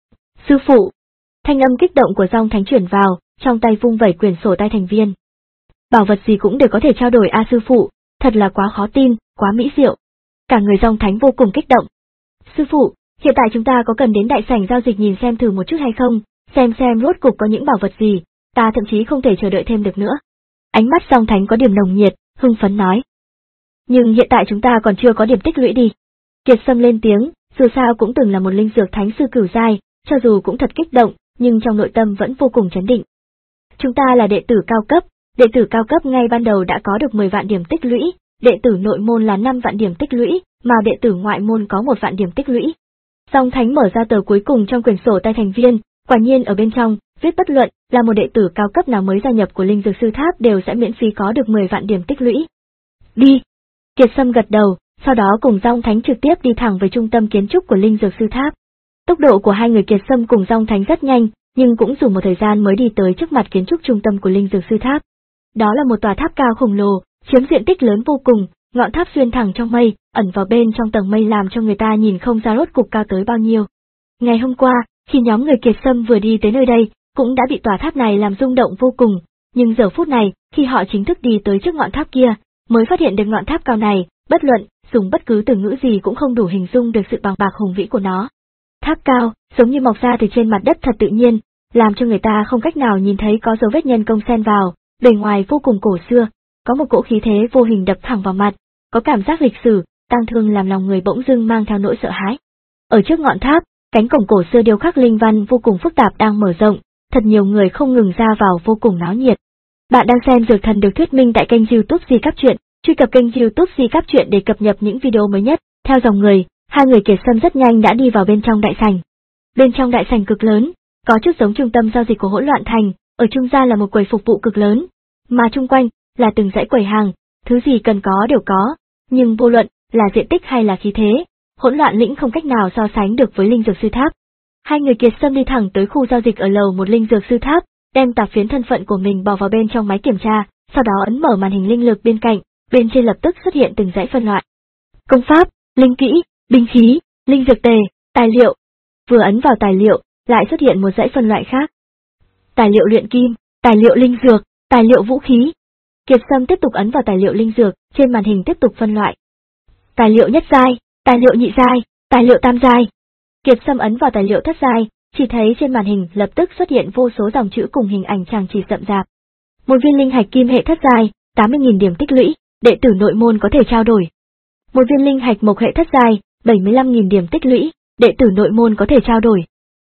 Speaker 1: Sư phụ. Thanh âm kích động của Dòng Thánh chuyển vào, trong tay vung vẩy quyển sổ tay thành viên. Bảo vật gì cũng đều có thể trao đổi a sư phụ, thật là quá khó tin, quá mỹ diệu. Cả người Dòng Thánh vô cùng kích động. Sư phụ, hiện tại chúng ta có cần đến đại sảnh giao dịch nhìn xem thử một chút hay không, xem xem rốt cục có những bảo vật gì, ta thậm chí không thể chờ đợi thêm được nữa. Ánh mắt Dòng Thánh có điểm nồng nhiệt, hưng phấn nói. Nhưng hiện tại chúng ta còn chưa có điểm tích lũy đi. Kiệt Sâm lên tiếng, dù sao cũng từng là một linh dược thánh sư cửu giai, cho dù cũng thật kích động, nhưng trong nội tâm vẫn vô cùng chấn định. Chúng ta là đệ tử cao cấp, đệ tử cao cấp ngay ban đầu đã có được mười vạn điểm tích lũy, đệ tử nội môn là năm vạn điểm tích lũy, mà đệ tử ngoại môn có một vạn điểm tích lũy. Dòng Thánh mở ra tờ cuối cùng trong quyển sổ tay thành viên, quả nhiên ở bên trong, viết bất luận là một đệ tử cao cấp nào mới gia nhập của linh dược sư tháp đều sẽ miễn phí có được mười vạn điểm tích lũy. Đi! Kiệt Sâm gật đầu, sau đó cùng Dòng Thánh trực tiếp đi thẳng về trung tâm kiến trúc của Linh Dược Sư Tháp. Tốc độ của hai người Kiệt Sâm cùng Dòng Thánh rất nhanh, nhưng cũng dùng một thời gian mới đi tới trước mặt kiến trúc trung tâm của Linh Dược Sư Tháp. Đó là một tòa tháp cao khổng lồ, chiếm diện tích lớn vô cùng, ngọn tháp xuyên thẳng trong mây, ẩn vào bên trong tầng mây làm cho người ta nhìn không ra rốt cục cao tới bao nhiêu. Ngày hôm qua, khi nhóm người Kiệt Sâm vừa đi tới nơi đây, cũng đã bị tòa tháp này làm rung động vô cùng, nhưng giờ phút này, khi họ chính thức đi tới trước ngọn tháp kia, mới phát hiện được ngọn tháp cao này, bất luận, dùng bất cứ từ ngữ gì cũng không đủ hình dung được sự bằng bạc hùng vĩ của nó. Tháp cao, giống như mọc ra từ trên mặt đất thật tự nhiên, làm cho người ta không cách nào nhìn thấy có dấu vết nhân công xen vào, bề ngoài vô cùng cổ xưa, có một cỗ khí thế vô hình đập thẳng vào mặt, có cảm giác lịch sử, tang thương làm lòng người bỗng dưng mang theo nỗi sợ hãi. Ở trước ngọn tháp, cánh cổng cổ xưa điêu khắc linh văn vô cùng phức tạp đang mở rộng, thật nhiều người không ngừng ra vào vô cùng náo nhiệt. Bạn đang xem Dược Thần được thuyết minh tại kênh YouTube Di Cáp Truyện, truy cập kênh YouTube Di Cáp Truyện để cập nhật những video mới nhất. Theo dòng người, hai người Kiệt Sâm rất nhanh đã đi vào bên trong đại sảnh. Bên trong đại sảnh cực lớn, có chút giống trung tâm giao dịch của Hỗn Loạn Thành, ở trung gian là một quầy phục vụ cực lớn, mà chung quanh là từng dãy quầy hàng, thứ gì cần có đều có, nhưng vô luận là diện tích hay là khí thế, Hỗn Loạn Lĩnh không cách nào so sánh được với Linh Dược Sư Tháp. Hai người Kiệt Sâm đi thẳng tới khu giao dịch ở lầu một Linh Dược Sư Tháp, đem tạp phiến thân phận của mình bỏ vào bên trong máy kiểm tra, sau đó ấn mở màn hình linh lực bên cạnh, bên trên lập tức xuất hiện từng dãy phân loại. Công pháp, linh kỹ, binh khí, linh dược tề, tài liệu. Vừa ấn vào tài liệu, lại xuất hiện một dãy phân loại khác. Tài liệu luyện kim, tài liệu linh dược, tài liệu vũ khí. Kiệt Sâm tiếp tục ấn vào tài liệu linh dược, trên màn hình tiếp tục phân loại. Tài liệu nhất giai, tài liệu nhị giai, tài liệu tam giai. Kiệt Sâm ấn vào tài liệu thất giai, chỉ thấy trên màn hình lập tức xuất hiện vô số dòng chữ cùng hình ảnh chằng chịt rậm rạp. Một viên linh hạch kim hệ thất giai, tám mươi nghìn điểm tích lũy, đệ tử nội môn có thể trao đổi. Một viên linh hạch mộc hệ thất giai, bảy mươi lăm nghìn điểm tích lũy, đệ tử nội môn có thể trao đổi.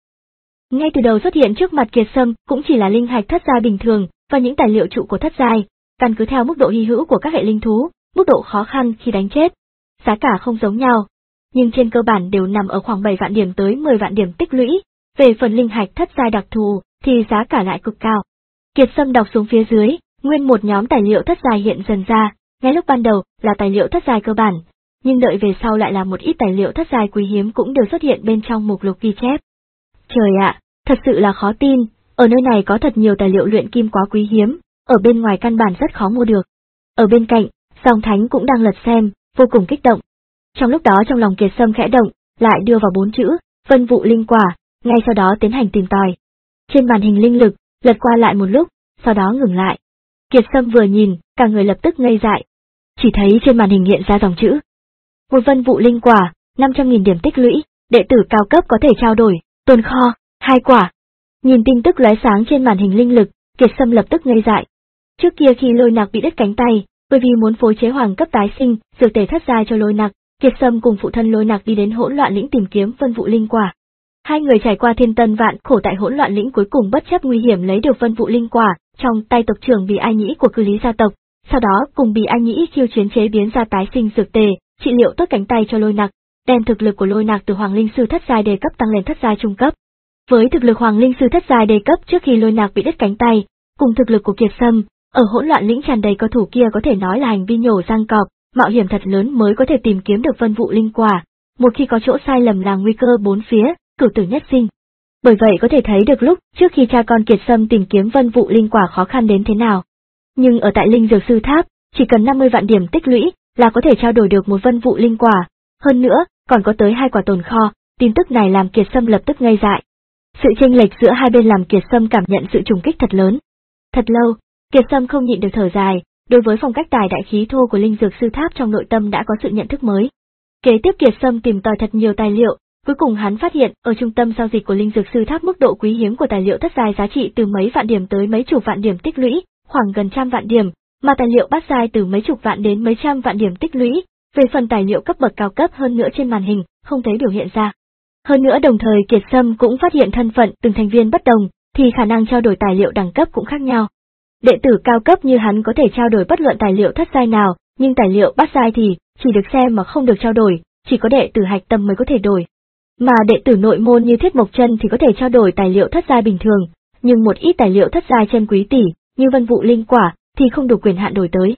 Speaker 1: Ngay từ đầu xuất hiện trước mặt Kiệt Sâm cũng chỉ là linh hạch thất giai bình thường và những tài liệu trụ của thất giai, căn cứ theo mức độ hy hữu của các hệ linh thú, mức độ khó khăn khi đánh chết, giá cả không giống nhau, nhưng trên cơ bản đều nằm ở khoảng bảy vạn điểm tới mười vạn điểm tích lũy. Về phần linh hạch thất giai đặc thù thì giá cả lại cực cao. Kiệt Sâm đọc xuống phía dưới, nguyên một nhóm tài liệu thất giai hiện dần ra, ngay lúc ban đầu là tài liệu thất giai cơ bản, nhưng đợi về sau lại là một ít tài liệu thất giai quý hiếm cũng đều xuất hiện bên trong mục lục ghi chép. Trời ạ, thật sự là khó tin, ở nơi này có thật nhiều tài liệu luyện kim quá quý hiếm, ở bên ngoài căn bản rất khó mua được. Ở bên cạnh, Dòng Thánh cũng đang lật xem, vô cùng kích động. Trong lúc đó trong lòng Kiệt Sâm khẽ động, lại đưa vào bốn chữ, Vân Vụ Linh Quả, ngay sau đó tiến hành tìm tòi. Trên màn hình linh lực, lật qua lại một lúc, sau đó ngừng lại. Kiệt Sâm vừa nhìn, cả người lập tức ngây dại. Chỉ thấy trên màn hình hiện ra dòng chữ. Một Vân Vụ Linh Quả, năm trăm nghìn điểm tích lũy, đệ tử cao cấp có thể trao đổi, tồn kho, hai quả. Nhìn tin tức lóe sáng trên màn hình linh lực, Kiệt Sâm lập tức ngây dại. Trước kia khi Lôi Nặc bị đứt cánh tay, bởi vì muốn phối chế hoàng cấp tái sinh, dược tề thất giai cho Lôi Nặc, Kiệt Sâm cùng phụ thân Lôi Nặc đi đến Hỗn Loạn Lĩnh tìm kiếm Vân Vụ Linh Quả. Hai người trải qua thiên tân vạn khổ tại Hỗn Loạn Lĩnh cuối cùng bất chấp nguy hiểm lấy được Vân Vụ Linh Quả trong tay tộc trưởng Bì Ai Nhĩ của Cư Lý gia tộc, sau đó cùng Bì Ai Nhĩ khiêu chiến chế biến ra tái sinh dược tề, trị liệu tốt cánh tay cho Lôi Nặc, đem thực lực của Lôi Nặc từ Hoàng Linh Sư thất giai đề cấp tăng lên thất giai trung cấp. Với thực lực Hoàng Linh Sư thất giai đề cấp trước khi Lôi Nặc bị đứt cánh tay, cùng thực lực của Kiệt Sâm, ở Hỗn Loạn Lĩnh tràn đầy cao thủ kia có thể nói là hành vi nhổ răng cọp, mạo hiểm thật lớn mới có thể tìm kiếm được Vân Vụ Linh Quả. Một khi có chỗ sai lầm là nguy cơ bốn phía, cửu tử nhất sinh. Bởi vậy có thể thấy được lúc trước khi cha con Kiệt Sâm tìm kiếm Vân Vụ Linh Quả khó khăn đến thế nào. Nhưng ở tại Linh Dược Sư Tháp, chỉ cần năm mươi vạn điểm tích lũy là có thể trao đổi được một Vân Vụ Linh Quả, hơn nữa, còn có tới hai quả tồn kho, tin tức này làm Kiệt Sâm lập tức ngây dại. Sự chênh lệch giữa hai bên làm Kiệt Sâm cảm nhận sự trùng kích thật lớn. Thật lâu, Kiệt Sâm không nhịn được thở dài, đối với phong cách tài đại khí thô của Linh Dược Sư Tháp trong nội tâm đã có sự nhận thức mới. Kế tiếp Kiệt Sâm tìm tòi thật nhiều tài liệu, cuối cùng hắn phát hiện ở trung tâm giao dịch của Linh Dược Sư Tháp mức độ quý hiếm của tài liệu thất giai giá trị từ mấy vạn điểm tới mấy chục vạn điểm tích lũy, khoảng gần trăm vạn điểm, mà tài liệu bát giai từ mấy chục vạn đến mấy trăm vạn điểm tích lũy. Về phần tài liệu cấp bậc cao cấp hơn nữa trên màn hình, không thấy biểu hiện ra. Hơn nữa đồng thời Kiệt Sâm cũng phát hiện thân phận từng thành viên bất đồng, thì khả năng trao đổi tài liệu đẳng cấp cũng khác nhau. Đệ tử cao cấp như hắn có thể trao đổi bất luận tài liệu thất giai nào, nhưng tài liệu bát giai thì chỉ được xem mà không được trao đổi, chỉ có đệ tử hạch tâm mới có thể đổi. Mà đệ tử nội môn như Thiết Mộc Chân thì có thể trao đổi tài liệu thất giai bình thường, nhưng một ít tài liệu thất giai chân quý tỷ, như Vân Vụ Linh Quả, thì không đủ quyền hạn đổi tới.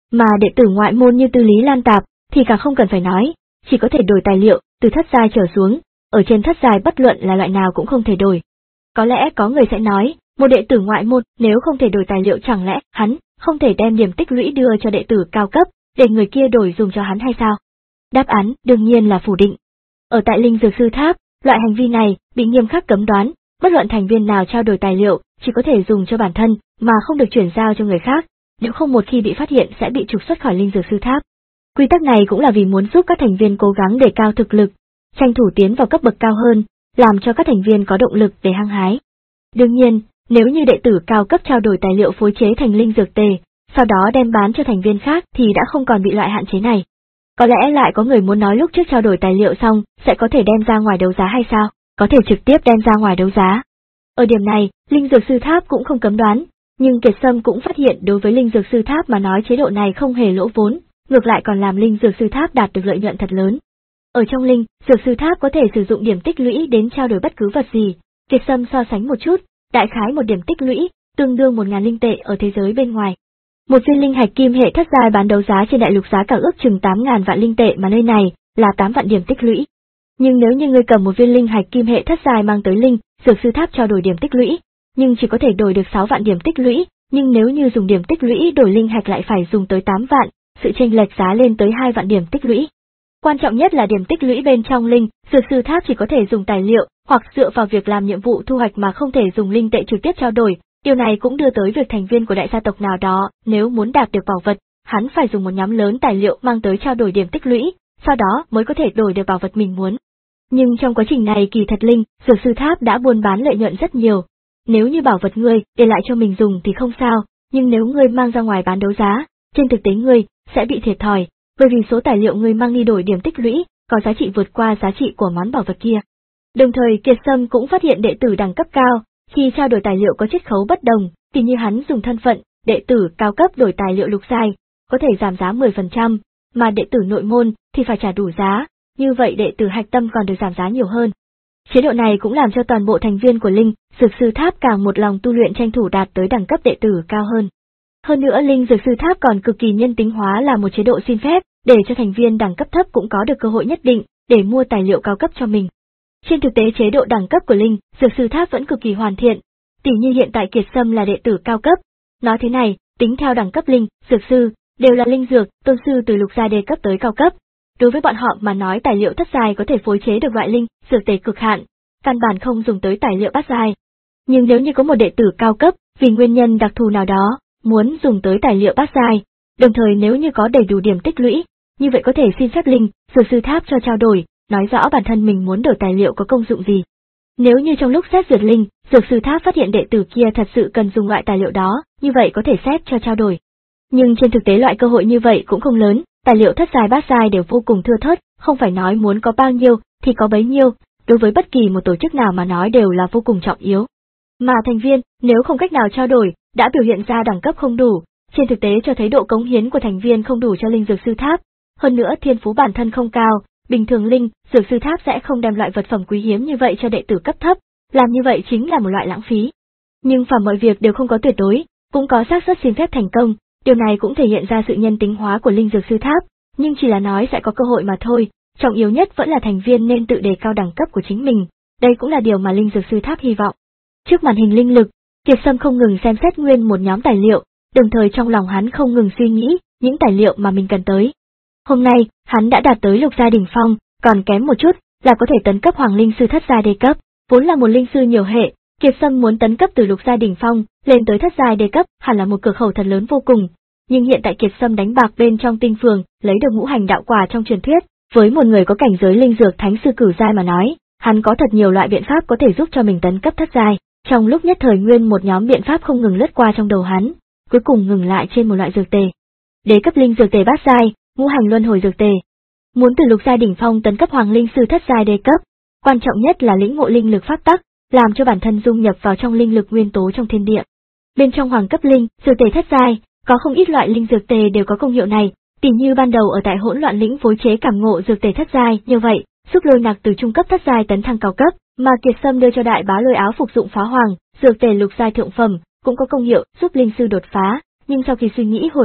Speaker 1: Mà đệ tử ngoại môn như Tư Lý Lan Tạp thì càng không cần phải nói, chỉ có thể đổi tài liệu từ thất giai trở xuống, ở trên thất giai bất luận là loại nào cũng không thể đổi. Có lẽ có người sẽ nói, một đệ tử ngoại môn nếu không thể đổi tài liệu chẳng lẽ hắn không thể đem điểm tích lũy đưa cho đệ tử cao cấp, để người kia đổi dùng cho hắn hay sao? Đáp án đương nhiên là phủ định. Ở tại Linh Dược Sư Tháp, loại hành vi này bị nghiêm khắc cấm đoán, bất luận thành viên nào trao đổi tài liệu chỉ có thể dùng cho bản thân mà không được chuyển giao cho người khác, nếu không một khi bị phát hiện sẽ bị trục xuất khỏi Linh Dược Sư Tháp. Quy tắc này cũng là vì muốn giúp các thành viên cố gắng đề cao thực lực, tranh thủ tiến vào cấp bậc cao hơn, làm cho các thành viên có động lực để hăng hái. Đương nhiên, nếu như đệ tử cao cấp trao đổi tài liệu phối chế thành linh dược tề, sau đó đem bán cho thành viên khác thì đã không còn bị loại hạn chế này. Có lẽ lại có người muốn nói lúc trước trao đổi tài liệu xong sẽ có thể đem ra ngoài đấu giá hay sao, có thể trực tiếp đem ra ngoài đấu giá. Ở điểm này, Linh Dược Sư Tháp cũng không cấm đoán, nhưng Kiệt Sâm cũng phát hiện đối với Linh Dược Sư Tháp mà nói chế độ này không hề lỗ vốn, ngược lại còn làm Linh Dược Sư Tháp đạt được lợi nhuận thật lớn. Ở trong Linh Dược Sư Tháp có thể sử dụng điểm tích lũy đến trao đổi bất cứ vật gì, Kiệt Sâm so sánh một chút, đại khái một điểm tích lũy, tương đương một ngàn linh tệ ở thế giới bên ngoài. Một viên linh hạch kim hệ thất giai bán đấu giá trên đại lục giá cả ước chừng tám ngàn vạn linh tệ mà nơi này là tám vạn điểm tích lũy. Nhưng nếu như ngươi cầm một viên linh hạch kim hệ thất giai mang tới Linh Dược Sư Tháp trao đổi điểm tích lũy, nhưng chỉ có thể đổi được sáu vạn điểm tích lũy, nhưng nếu như dùng điểm tích lũy đổi linh hạch lại phải dùng tới tám vạn, sự chênh lệch giá lên tới hai vạn điểm tích lũy. Quan trọng nhất là điểm tích lũy bên trong Linh Dược Sư Tháp chỉ có thể dùng tài liệu hoặc dựa vào việc làm nhiệm vụ thu hoạch mà không thể dùng linh tệ trực tiếp trao đổi. Điều này cũng đưa tới việc thành viên của đại gia tộc nào đó, nếu muốn đạt được bảo vật, hắn phải dùng một nhóm lớn tài liệu mang tới trao đổi điểm tích lũy, sau đó mới có thể đổi được bảo vật mình muốn. Nhưng trong quá trình này kỳ thật Linh Dược Sư Tháp đã buôn bán lợi nhuận rất nhiều. Nếu như bảo vật ngươi để lại cho mình dùng thì không sao, nhưng nếu ngươi mang ra ngoài bán đấu giá, trên thực tế ngươi sẽ bị thiệt thòi, bởi vì số tài liệu ngươi mang đi đổi điểm tích lũy có giá trị vượt qua giá trị của món bảo vật kia. Đồng thời Kiệt Sâm cũng phát hiện đệ tử đẳng cấp cao, khi trao đổi tài liệu có chiết khấu bất đồng, thì như hắn dùng thân phận đệ tử cao cấp đổi tài liệu lục giai, có thể giảm giá mười phần trăm, mà đệ tử nội môn thì phải trả đủ giá, như vậy đệ tử hạch tâm còn được giảm giá nhiều hơn. Chế độ này cũng làm cho toàn bộ thành viên của Linh Dược Sư Tháp càng một lòng tu luyện tranh thủ đạt tới đẳng cấp đệ tử cao hơn. Hơn nữa Linh Dược Sư Tháp còn cực kỳ nhân tính hóa là một chế độ xin phép, để cho thành viên đẳng cấp thấp cũng có được cơ hội nhất định để mua tài liệu cao cấp cho mình. Trên thực tế chế độ đẳng cấp của Linh Dược Sư Tháp vẫn cực kỳ hoàn thiện, tỉ như hiện tại Kiệt Sâm là đệ tử cao cấp. Nói thế này, tính theo đẳng cấp Linh Dược Sư, đều là linh dược, tôn sư từ lục giai đề cấp tới cao cấp. Đối với bọn họ mà nói tài liệu thất giai có thể phối chế được loại linh dược tề cực hạn, căn bản không dùng tới tài liệu bát giai. Nhưng nếu như có một đệ tử cao cấp, vì nguyên nhân đặc thù nào đó, muốn dùng tới tài liệu bát giai, đồng thời nếu như có đầy đủ điểm tích lũy, như vậy có thể xin phép Linh Dược Sư Tháp cho trao đổi, nói rõ bản thân mình muốn đổi tài liệu có công dụng gì. Nếu như trong lúc xét duyệt Linh Dược Sư Tháp phát hiện đệ tử kia thật sự cần dùng loại tài liệu đó, như vậy có thể xét cho trao đổi. Nhưng trên thực tế loại cơ hội như vậy cũng không lớn, tài liệu thất giai bát giai đều vô cùng thưa thớt, không phải nói muốn có bao nhiêu thì có bấy nhiêu, đối với bất kỳ một tổ chức nào mà nói đều là vô cùng trọng yếu. Mà thành viên, nếu không cách nào trao đổi, đã biểu hiện ra đẳng cấp không đủ, trên thực tế cho thấy độ cống hiến của thành viên không đủ cho Linh Dược Sư Tháp. Hơn nữa thiên phú bản thân không cao, bình thường Linh Dược Sư Tháp sẽ không đem loại vật phẩm quý hiếm như vậy cho đệ tử cấp thấp, làm như vậy chính là một loại lãng phí. Nhưng phàm mọi việc đều không có tuyệt đối, cũng có xác suất xin phép thành công, điều này cũng thể hiện ra sự nhân tính hóa của Linh Dược Sư Tháp, nhưng chỉ là nói sẽ có cơ hội mà thôi, trọng yếu nhất vẫn là thành viên nên tự đề cao đẳng cấp của chính mình, đây cũng là điều mà Linh Dược Sư Tháp hy vọng. Trước màn hình linh lực, Kiệt Sâm không ngừng xem xét nguyên một nhóm tài liệu, đồng thời trong lòng hắn không ngừng suy nghĩ những tài liệu mà mình cần tới. Hôm nay, hắn đã đạt tới lục giai đỉnh phong, còn kém một chút là có thể tấn cấp Hoàng Linh Sư thất giai đề cấp, vốn là một linh sư nhiều hệ, Kiệt Sâm muốn tấn cấp từ lục giai đỉnh phong lên tới thất giai đề cấp, hẳn là một cửa khẩu thật lớn vô cùng. Nhưng hiện tại Kiệt Sâm đánh bạc bên trong tinh phường, lấy được ngũ hành đạo quả trong truyền thuyết, với một người có cảnh giới linh dược thánh sư cửu giai mà nói, hắn có thật nhiều loại biện pháp có thể giúp cho mình tấn cấp thất giai. Trong lúc nhất thời nguyên một nhóm biện pháp không ngừng lướt qua trong đầu hắn, cuối cùng ngừng lại trên một loại dược tề. Đế cấp linh dược tề bát giai, ngũ hành luân hồi dược tề. Muốn từ lục giai đỉnh phong tấn cấp Hoàng Linh Sư thất giai đề cấp, quan trọng nhất là lĩnh ngộ linh lực pháp tắc, làm cho bản thân dung nhập vào trong linh lực nguyên tố trong thiên địa. Bên trong hoàng cấp linh dược tề thất giai, có không ít loại linh dược tề đều có công hiệu này, tỉ như ban đầu ở tại Hỗn Loạn lĩnh phối chế cảm ngộ dược tề thất giai, như vậy, giúp lôi nặc từ trung cấp thất giai tấn thăng cao cấp, mà Kiệt Sâm đưa cho đại bá lôi áo phục dụng phá hoàng, dược tề lục giai thượng phẩm, cũng có công hiệu giúp linh sư đột phá, nhưng sau khi suy nghĩ hồi lâu,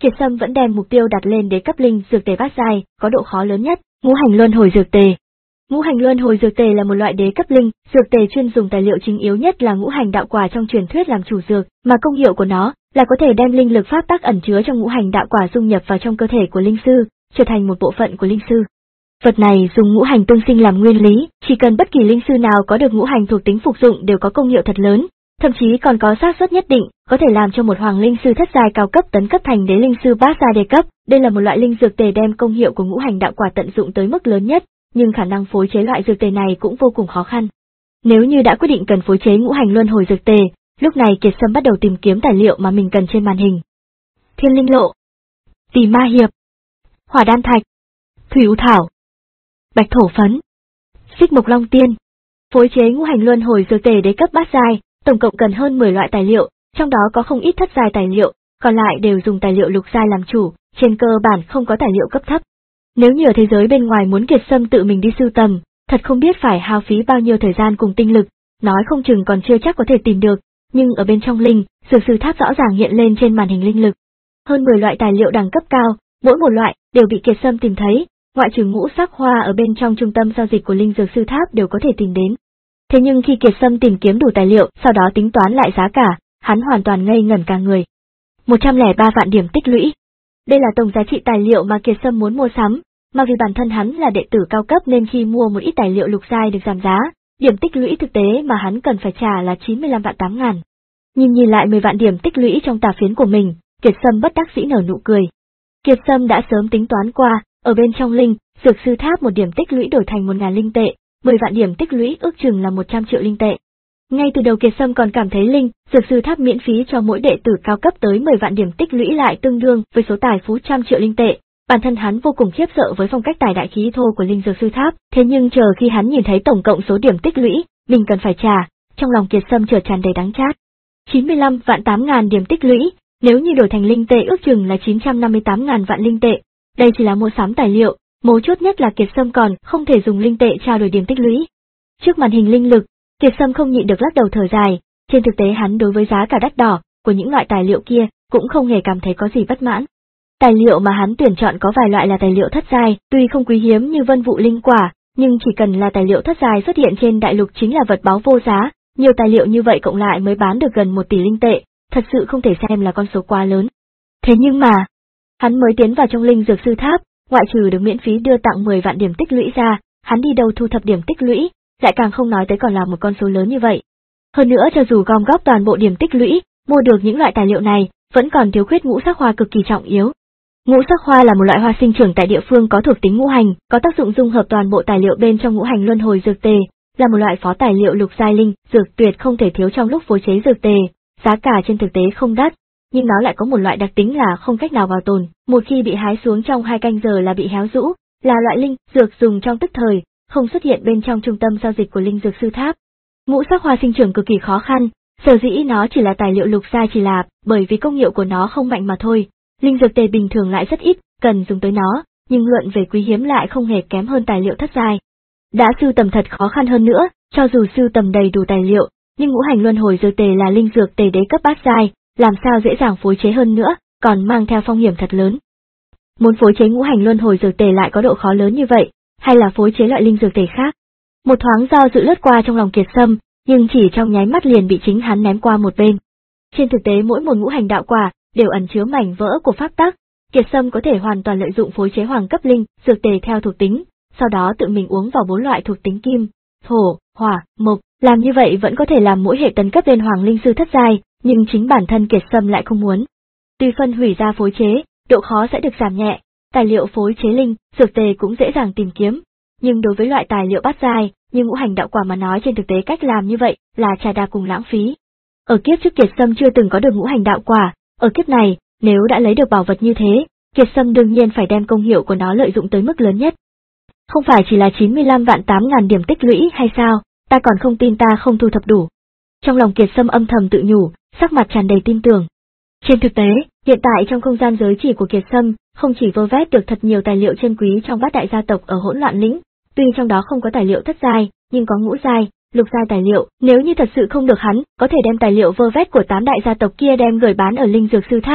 Speaker 1: Kiệt Sâm vẫn đem mục tiêu đặt lên đế cấp linh dược tề bát giai, có độ khó lớn nhất, ngũ hành luân hồi dược tề. Ngũ hành luân hồi dược tề là một loại đế cấp linh dược tề chuyên dùng tài liệu chính yếu nhất là ngũ hành đạo quả trong truyền thuyết làm chủ dược, mà công hiệu của nó là có thể đem linh lực pháp tắc ẩn chứa trong ngũ hành đạo quả dung nhập vào trong cơ thể của linh sư, trở thành một bộ phận của linh sư. Vật này dùng ngũ hành tương sinh làm nguyên lý, chỉ cần bất kỳ linh sư nào có được ngũ hành thuộc tính phục dụng đều có công hiệu thật lớn, thậm chí còn có xác suất nhất định có thể làm cho một hoàng linh sư thất giai cao cấp tấn cấp thành đế linh sư bát giai đề cấp. Đây là một loại linh dược tề đem công hiệu của ngũ hành đạo quả tận dụng tới mức lớn nhất, nhưng khả năng phối chế loại dược tề này cũng vô cùng khó khăn. Nếu như đã quyết định cần phối chế ngũ hành luân hồi dược tề, lúc này Kiệt Sâm bắt đầu tìm kiếm tài liệu mà mình cần trên màn hình. Thiên linh lộ, Tỳ ma hiệp, hỏa đan thạch, thủy u thảo, bạch thổ phấn, xích mộc long tiên. Phối chế ngũ hành luân hồi dược tề đế cấp bát giai, tổng cộng cần hơn mười loại tài liệu, trong đó có không ít thất giai tài liệu, còn lại đều dùng tài liệu lục giai làm chủ, trên cơ bản không có tài liệu cấp thấp. Nếu như ở thế giới bên ngoài muốn Kiệt Sâm tự mình đi sưu tầm, thật không biết phải hao phí bao nhiêu thời gian cùng tinh lực, nói không chừng còn chưa chắc có thể tìm được, nhưng ở bên trong linh, dược sư tháp rõ ràng hiện lên trên màn hình linh lực. Hơn mười loại tài liệu đẳng cấp cao, mỗi một loại đều bị Kiệt Sâm tìm thấy, ngoại trừ ngũ sắc hoa ở bên trong trung tâm giao dịch của linh dược sư tháp đều có thể tìm đến. Thế nhưng khi Kiệt Sâm tìm kiếm đủ tài liệu, sau đó tính toán lại giá cả, hắn hoàn toàn ngây ngẩn cả người. một trăm lẻ ba vạn điểm tích lũy. Đây là tổng giá trị tài liệu mà Kiệt Sâm muốn mua sắm, mà vì bản thân hắn là đệ tử cao cấp nên khi mua một ít tài liệu lục giai được giảm giá, điểm tích lũy thực tế mà hắn cần phải trả là chín mươi lăm vạn tám ngàn. Nhìn nhìn lại mười vạn điểm tích lũy trong tà phiến của mình, Kiệt Sâm bất đắc dĩ nở nụ cười. Kiệt Sâm đã sớm tính toán qua, ở bên trong linh, dược sư tháp một điểm tích lũy đổi thành một ngàn linh tệ, mười vạn điểm tích lũy ước chừng là một trăm triệu linh tệ. Ngay từ đầu Kiệt Sâm còn cảm thấy linh, dược sư tháp miễn phí cho mỗi đệ tử cao cấp tới mười vạn điểm tích lũy lại tương đương với số tài phú trăm triệu linh tệ. Bản thân hắn vô cùng khiếp sợ với phong cách tài đại khí thô của linh dược sư tháp, thế nhưng chờ khi hắn nhìn thấy tổng cộng số điểm tích lũy mình cần phải trả, trong lòng Kiệt Sâm chợt tràn đầy đắng chát. chín mươi lăm vạn tám ngàn điểm tích lũy, nếu như đổi thành linh tệ ước chừng là chín trăm năm mươi tám ngàn vạn linh tệ. Đây chỉ là mua sắm tài liệu, mấu chốt nhất là Kiệt Sâm còn không thể dùng linh tệ trao đổi điểm tích lũy. Trước màn hình linh lực, Kiệt Sâm không nhịn được lắc đầu thở dài, trên thực tế hắn đối với giá cả đắt đỏ của những loại tài liệu kia cũng không hề cảm thấy có gì bất mãn. Tài liệu mà hắn tuyển chọn có vài loại là tài liệu thất giai, tuy không quý hiếm như vân vụ linh quả, nhưng chỉ cần là tài liệu thất giai xuất hiện trên đại lục chính là vật báu vô giá, nhiều tài liệu như vậy cộng lại mới bán được gần một tỷ linh tệ, thật sự không thể xem là con số quá lớn. Thế nhưng mà, hắn mới tiến vào trong linh dược sư tháp, ngoại trừ được miễn phí đưa tặng mười vạn điểm tích lũy ra, hắn đi đâu thu thập điểm tích lũy, lại càng không nói tới còn là một con số lớn như vậy. Hơn nữa cho dù gom góp toàn bộ điểm tích lũy, mua được những loại tài liệu này, vẫn còn thiếu khuyết ngũ sắc hoa cực kỳ trọng yếu. Ngũ sắc hoa là một loại hoa sinh trưởng tại địa phương có thuộc tính ngũ hành, có tác dụng dung hợp toàn bộ tài liệu bên trong ngũ hành luân hồi dược tề, là một loại phó tài liệu lục giai linh, dược tuyệt không thể thiếu trong lúc phối chế dược tề, giá cả trên thực tế không đắt, nhưng nó lại có một loại đặc tính là không cách nào bảo tồn, một khi bị hái xuống trong hai canh giờ là bị héo rũ, là loại linh dược dùng trong tức thời, không xuất hiện bên trong trung tâm giao dịch của linh dược sư tháp. Ngũ sắc hoa sinh trưởng cực kỳ khó khăn, sở dĩ nó chỉ là tài liệu lục giai chỉ là bởi vì công hiệu của nó không mạnh mà thôi. Linh dược tề bình thường lại rất ít cần dùng tới nó, nhưng luận về quý hiếm lại không hề kém hơn tài liệu thất giai. Đã sưu tầm thật khó khăn hơn nữa, cho dù sưu tầm đầy đủ tài liệu, nhưng ngũ hành luân hồi dược tề là linh dược tề đế cấp bát giai, làm sao dễ dàng phối chế hơn nữa, còn mang theo phong hiểm thật lớn. Muốn phối chế ngũ hành luân hồi dược tề lại có độ khó lớn như vậy, hay là phối chế loại linh dược tề khác? Một thoáng do dự lướt qua trong lòng Kiệt Sâm, nhưng chỉ trong nháy mắt liền bị chính hắn ném qua một bên. Trên thực tế mỗi một ngũ hành đạo quả đều ẩn chứa mảnh vỡ của pháp tắc, Kiệt Sâm có thể hoàn toàn lợi dụng phối chế hoàng cấp linh dược tề theo thuộc tính, sau đó tự mình uống vào bốn loại thuộc tính kim, thổ, hỏa, mộc, làm như vậy vẫn có thể làm mỗi hệ tấn cấp lên hoàng linh sư thất giai, nhưng chính bản thân Kiệt Sâm lại không muốn. Tuy phân hủy ra phối chế, độ khó sẽ được giảm nhẹ, tài liệu phối chế linh dược tề cũng dễ dàng tìm kiếm, nhưng đối với loại tài liệu bát giai như ngũ hành đạo quả mà nói trên thực tế cách làm như vậy là trà đà cùng lãng phí. Ở kiếp trước Kiệt Sâm chưa từng có được ngũ hành đạo quả, ở kiếp này, nếu đã lấy được bảo vật như thế, Kiệt Sâm đương nhiên phải đem công hiệu của nó lợi dụng tới mức lớn nhất. Không phải chỉ là chín mươi lăm vạn tám ngàn điểm tích lũy hay sao, ta còn không tin ta không thu thập đủ. Trong lòng Kiệt Sâm âm thầm tự nhủ, sắc mặt tràn đầy tin tưởng. Trên thực tế, hiện tại trong không gian giới chỉ của Kiệt Sâm, không chỉ vơ vét được thật nhiều tài liệu chân quý trong bát đại gia tộc ở hỗn loạn lĩnh, tuy trong đó không có tài liệu thất giai, nhưng có ngũ giai, lục giai tài liệu, nếu như thật sự không được hắn, có thể đem tài liệu vơ vét của tám đại gia tộc kia đem gửi bán ở linh dược sư tháp,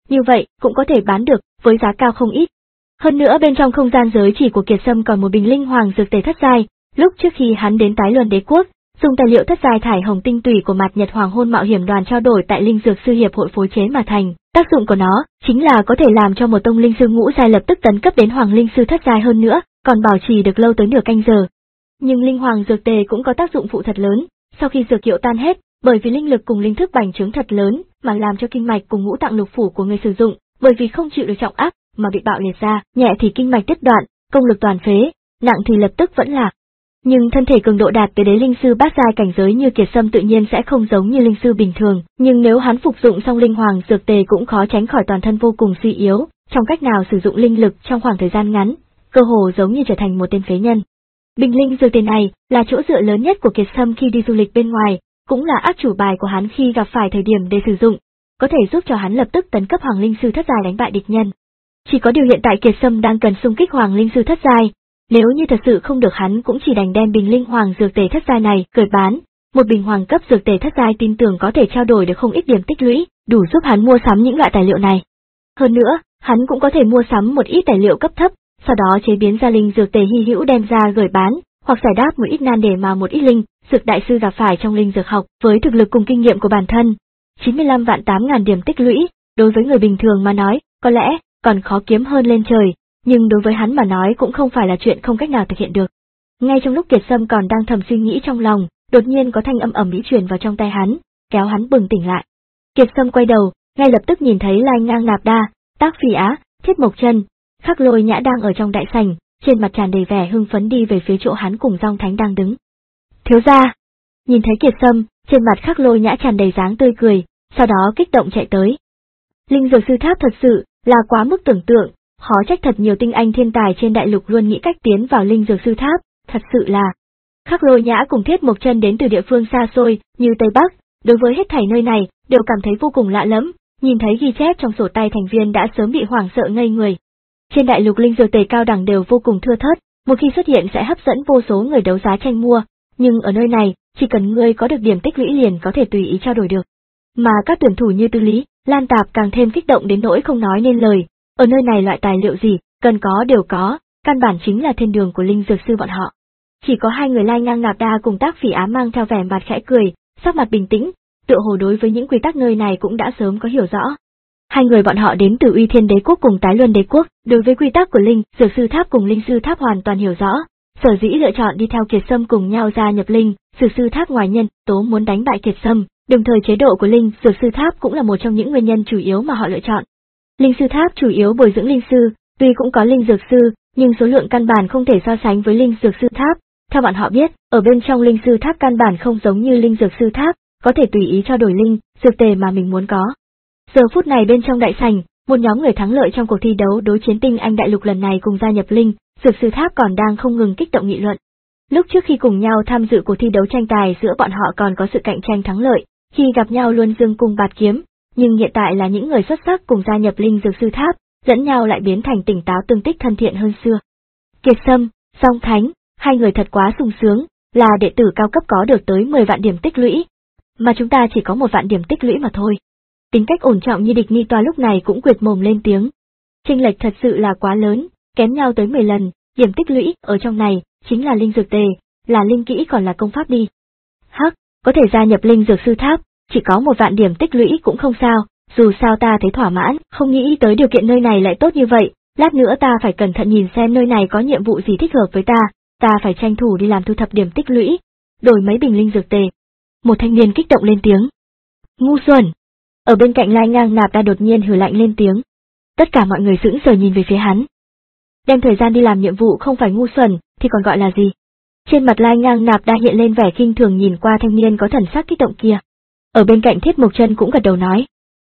Speaker 1: như vậy cũng có thể bán được với giá cao không ít. Hơn nữa bên trong không gian giới chỉ của Kiệt Sâm còn một bình linh hoàng dược tề thất giai, lúc trước khi hắn đến Tái Luân Đế quốc, dùng tài liệu thất giai thải hồng tinh tủy của Mạt Nhật Hoàng Hôn Mạo Hiểm Đoàn trao đổi tại Linh Dược Sư Hiệp hội phối chế mà thành. Tác dụng của nó chính là có thể làm cho một tông linh sư ngũ giai lập tức tấn cấp đến hoàng linh sư thất giai, hơn nữa còn bảo trì được lâu tới nửa canh giờ. Nhưng linh hoàng dược tề cũng có tác dụng phụ thật lớn, sau khi dược hiệu tan hết, bởi vì linh lực cùng linh thức bành trướng thật lớn mà làm cho kinh mạch cùng ngũ tạng lục phủ của người sử dụng, bởi vì không chịu được trọng áp mà bị bạo liệt ra, nhẹ thì kinh mạch đứt đoạn, công lực toàn phế, nặng thì lập tức vẫn lạc. Nhưng thân thể cường độ đạt tới đế linh sư bát giai cảnh giới như Kiệt Sâm tự nhiên sẽ không giống như linh sư bình thường, nhưng nếu hắn phục dụng xong linh hoàng dược tề cũng khó tránh khỏi toàn thân vô cùng suy yếu, trong cách nào sử dụng linh lực trong khoảng thời gian ngắn, cơ hồ giống như trở thành một tên phế nhân. Bình linh dược tề này là chỗ dựa lớn nhất của Kiệt Sâm khi đi du lịch bên ngoài, cũng là át chủ bài của hắn khi gặp phải thời điểm để sử dụng, có thể giúp cho hắn lập tức tấn cấp hoàng linh sư thất giai đánh bại địch nhân. Chỉ có điều hiện tại Kiệt Sâm đang cần xung kích hoàng linh sư thất giai, nếu như thật sự không được hắn cũng chỉ đành đem bình linh hoàng dược tề thất giai này cởi bán, một bình hoàng cấp dược tề thất giai tin tưởng có thể trao đổi được không ít điểm tích lũy, đủ giúp hắn mua sắm những loại tài liệu này. Hơn nữa, hắn cũng có thể mua sắm một ít tài liệu cấp thấp, sau đó chế biến ra linh dược tề hy hữu đem ra gửi bán, hoặc giải đáp một ít nan đề mà một ít linh dược đại sư gặp phải trong linh dược học. Với thực lực cùng kinh nghiệm của bản thân, chín mươi lăm vạn tám ngàn điểm tích lũy, đối với người bình thường mà nói, có lẽ còn khó kiếm hơn lên trời, nhưng đối với hắn mà nói cũng không phải là chuyện không cách nào thực hiện được. Ngay trong lúc Kiệt Sâm còn đang thầm suy nghĩ trong lòng, đột nhiên có thanh âm ầm ĩ truyền vào trong tai hắn, kéo hắn bừng tỉnh lại. Kiệt Sâm quay đầu, ngay lập tức nhìn thấy Lai Ngang Nạp Đa, Tác Phỉ Á, Thiết Mộc Chân, Khắc Lôi Nhã đang ở trong đại sảnh, trên mặt tràn đầy vẻ hưng phấn đi về phía chỗ hắn cùng Dòng Thánh đang đứng. Thiếu gia! Nhìn thấy Kiệt Sâm, trên mặt Khắc Lôi Nhã tràn đầy dáng tươi cười, sau đó kích động chạy tới. Linh dược sư tháp thật sự là quá mức tưởng tượng, khó trách thật nhiều tinh anh thiên tài trên đại lục luôn nghĩ cách tiến vào linh dược sư tháp, thật sự là. Khắc Lôi Nhã cùng Thiết Mộc Chân đến từ địa phương xa xôi, như Tây Bắc, đối với hết thảy nơi này, đều cảm thấy vô cùng lạ lẫm, nhìn thấy ghi chép trong sổ tay thành viên đã sớm bị hoảng sợ ngây người. Trên đại lục linh dược tề cao đẳng đều vô cùng thưa thớt, một khi xuất hiện sẽ hấp dẫn vô số người đấu giá tranh mua, nhưng ở nơi này, chỉ cần ngươi có được điểm tích lũy liền có thể tùy ý trao đổi được. Mà các tuyển thủ như Tư Lý, Lan Tạp càng thêm kích động đến nỗi không nói nên lời, ở nơi này loại tài liệu gì, cần có đều có, căn bản chính là thiên đường của linh dược sư bọn họ. Chỉ có hai người Lai Ngang Nạp Đa cùng Tác Phỉ Á mang theo vẻ mặt khẽ cười, sắc mặt bình tĩnh, tựa hồ đối với những quy tắc nơi này cũng đã sớm có hiểu rõ. Hai người bọn họ đến từ Uy Thiên Đế quốc cùng Tái Luân Đế quốc, đối với quy tắc của linh dược sư tháp cùng linh sư tháp hoàn toàn hiểu rõ, sở dĩ lựa chọn đi theo Kiệt Sâm cùng nhau gia nhập linh dược sư tháp ngoài nhân tố muốn đánh bại Kiệt Sâm, đồng thời chế độ của linh dược sư tháp cũng là một trong những nguyên nhân chủ yếu mà họ lựa chọn. Linh sư tháp chủ yếu bồi dưỡng linh sư, tuy cũng có linh dược sư, nhưng số lượng căn bản không thể so sánh với linh dược sư tháp. Theo bọn họ biết, ở bên trong linh sư tháp căn bản không giống như linh dược sư tháp, có thể tùy ý trao đổi linh dược tề mà mình muốn có. Giờ phút này bên trong đại sảnh, một nhóm người thắng lợi trong cuộc thi đấu đối chiến tinh anh đại lục lần này cùng gia nhập linh dược sư tháp còn đang không ngừng kích động nghị luận. Lúc trước khi cùng nhau tham dự cuộc thi đấu tranh tài giữa bọn họ còn có sự cạnh tranh thắng lợi, khi gặp nhau luôn dương cung bạt kiếm, nhưng hiện tại là những người xuất sắc cùng gia nhập linh dược sư tháp, lẫn nhau lại biến thành tỉnh táo tương tích thân thiện hơn xưa. Kiệt Sâm, Dòng Thánh, hai người thật quá sung sướng, là đệ tử cao cấp có được tới mười vạn điểm tích lũy, mà chúng ta chỉ có một vạn điểm tích lũy mà thôi. Tính cách ổn trọng như Địch Ni Toa lúc này cũng quệt mồm lên tiếng. Chênh lệch thật sự là quá lớn, kém nhau tới mười lần, điểm tích lũy ở trong này chính là linh dược tề, là linh kỹ còn là công pháp đi. Hắc, có thể gia nhập linh dược sư tháp, chỉ có một vạn điểm tích lũy cũng không sao, dù sao ta thấy thỏa mãn, không nghĩ tới điều kiện nơi này lại tốt như vậy, lát nữa ta phải cẩn thận nhìn xem nơi này có nhiệm vụ gì thích hợp với ta, ta phải tranh thủ đi làm thu thập điểm tích lũy, đổi mấy bình linh dược tề. Một thanh niên kích động lên tiếng. Ngu xuẩn! Ở bên cạnh Lai Ngang Nạp Đa đột nhiên hừ lạnh lên tiếng. Tất cả mọi người sững sờ nhìn về phía hắn. Đem thời gian đi làm nhiệm vụ không phải ngu xuẩn, thì còn gọi là gì? Trên mặt Lai Ngang Nạp Đa hiện lên vẻ khinh thường nhìn qua thanh niên có thần sắc kích động kia. Ở bên cạnh Thiết Mộc Chân cũng gật đầu nói.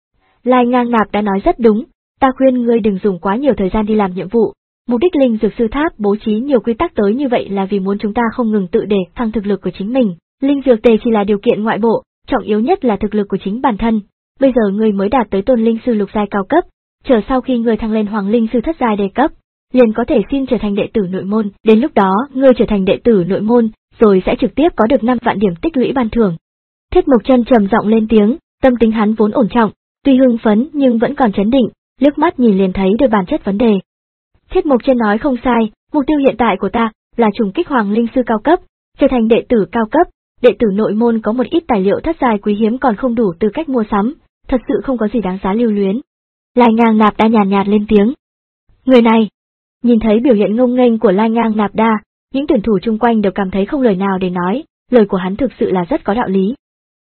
Speaker 1: Lai Ngang Nạp đã nói rất đúng, ta khuyên ngươi đừng dùng quá nhiều thời gian đi làm nhiệm vụ. Mục đích linh dược sư tháp bố trí nhiều quy tắc tới như vậy là vì muốn chúng ta không ngừng tự để thăng thực lực của chính mình. Linh dược tề chỉ là điều kiện ngoại bộ, trọng yếu nhất là thực lực của chính bản thân. Bây giờ ngươi mới đạt tới tôn linh sư lục giai cao cấp, chờ sau khi ngươi thăng lên hoàng linh sư thất giai đề cấp, liền có thể xin trở thành đệ tử nội môn, đến lúc đó ngươi trở thành đệ tử nội môn, rồi sẽ trực tiếp có được năm vạn điểm tích lũy ban thưởng. Thiết Mộc Chân trầm giọng lên tiếng, tâm tính hắn vốn ổn trọng, Tuy hưng phấn nhưng vẫn còn trấn định, liếc mắt nhìn liền thấy được bản chất vấn đề. Thiết Mộc Chân nói không sai, mục tiêu hiện tại của ta là trùng kích Hoàng Linh Sư cao cấp, trở thành đệ tử cao cấp, đệ tử nội môn có một ít tài liệu thất giai quý hiếm còn không đủ tư cách mua sắm, thật sự không có gì đáng giá lưu luyến. Lai Ngang Nạp Đa nhàn nhạt, nhạt lên tiếng. Người này, nhìn thấy biểu hiện ngông nghênh của Lai Ngang Nạp Đa, những tuyển thủ chung quanh đều cảm thấy không lời nào để nói, lời của hắn thực sự là rất có đạo lý.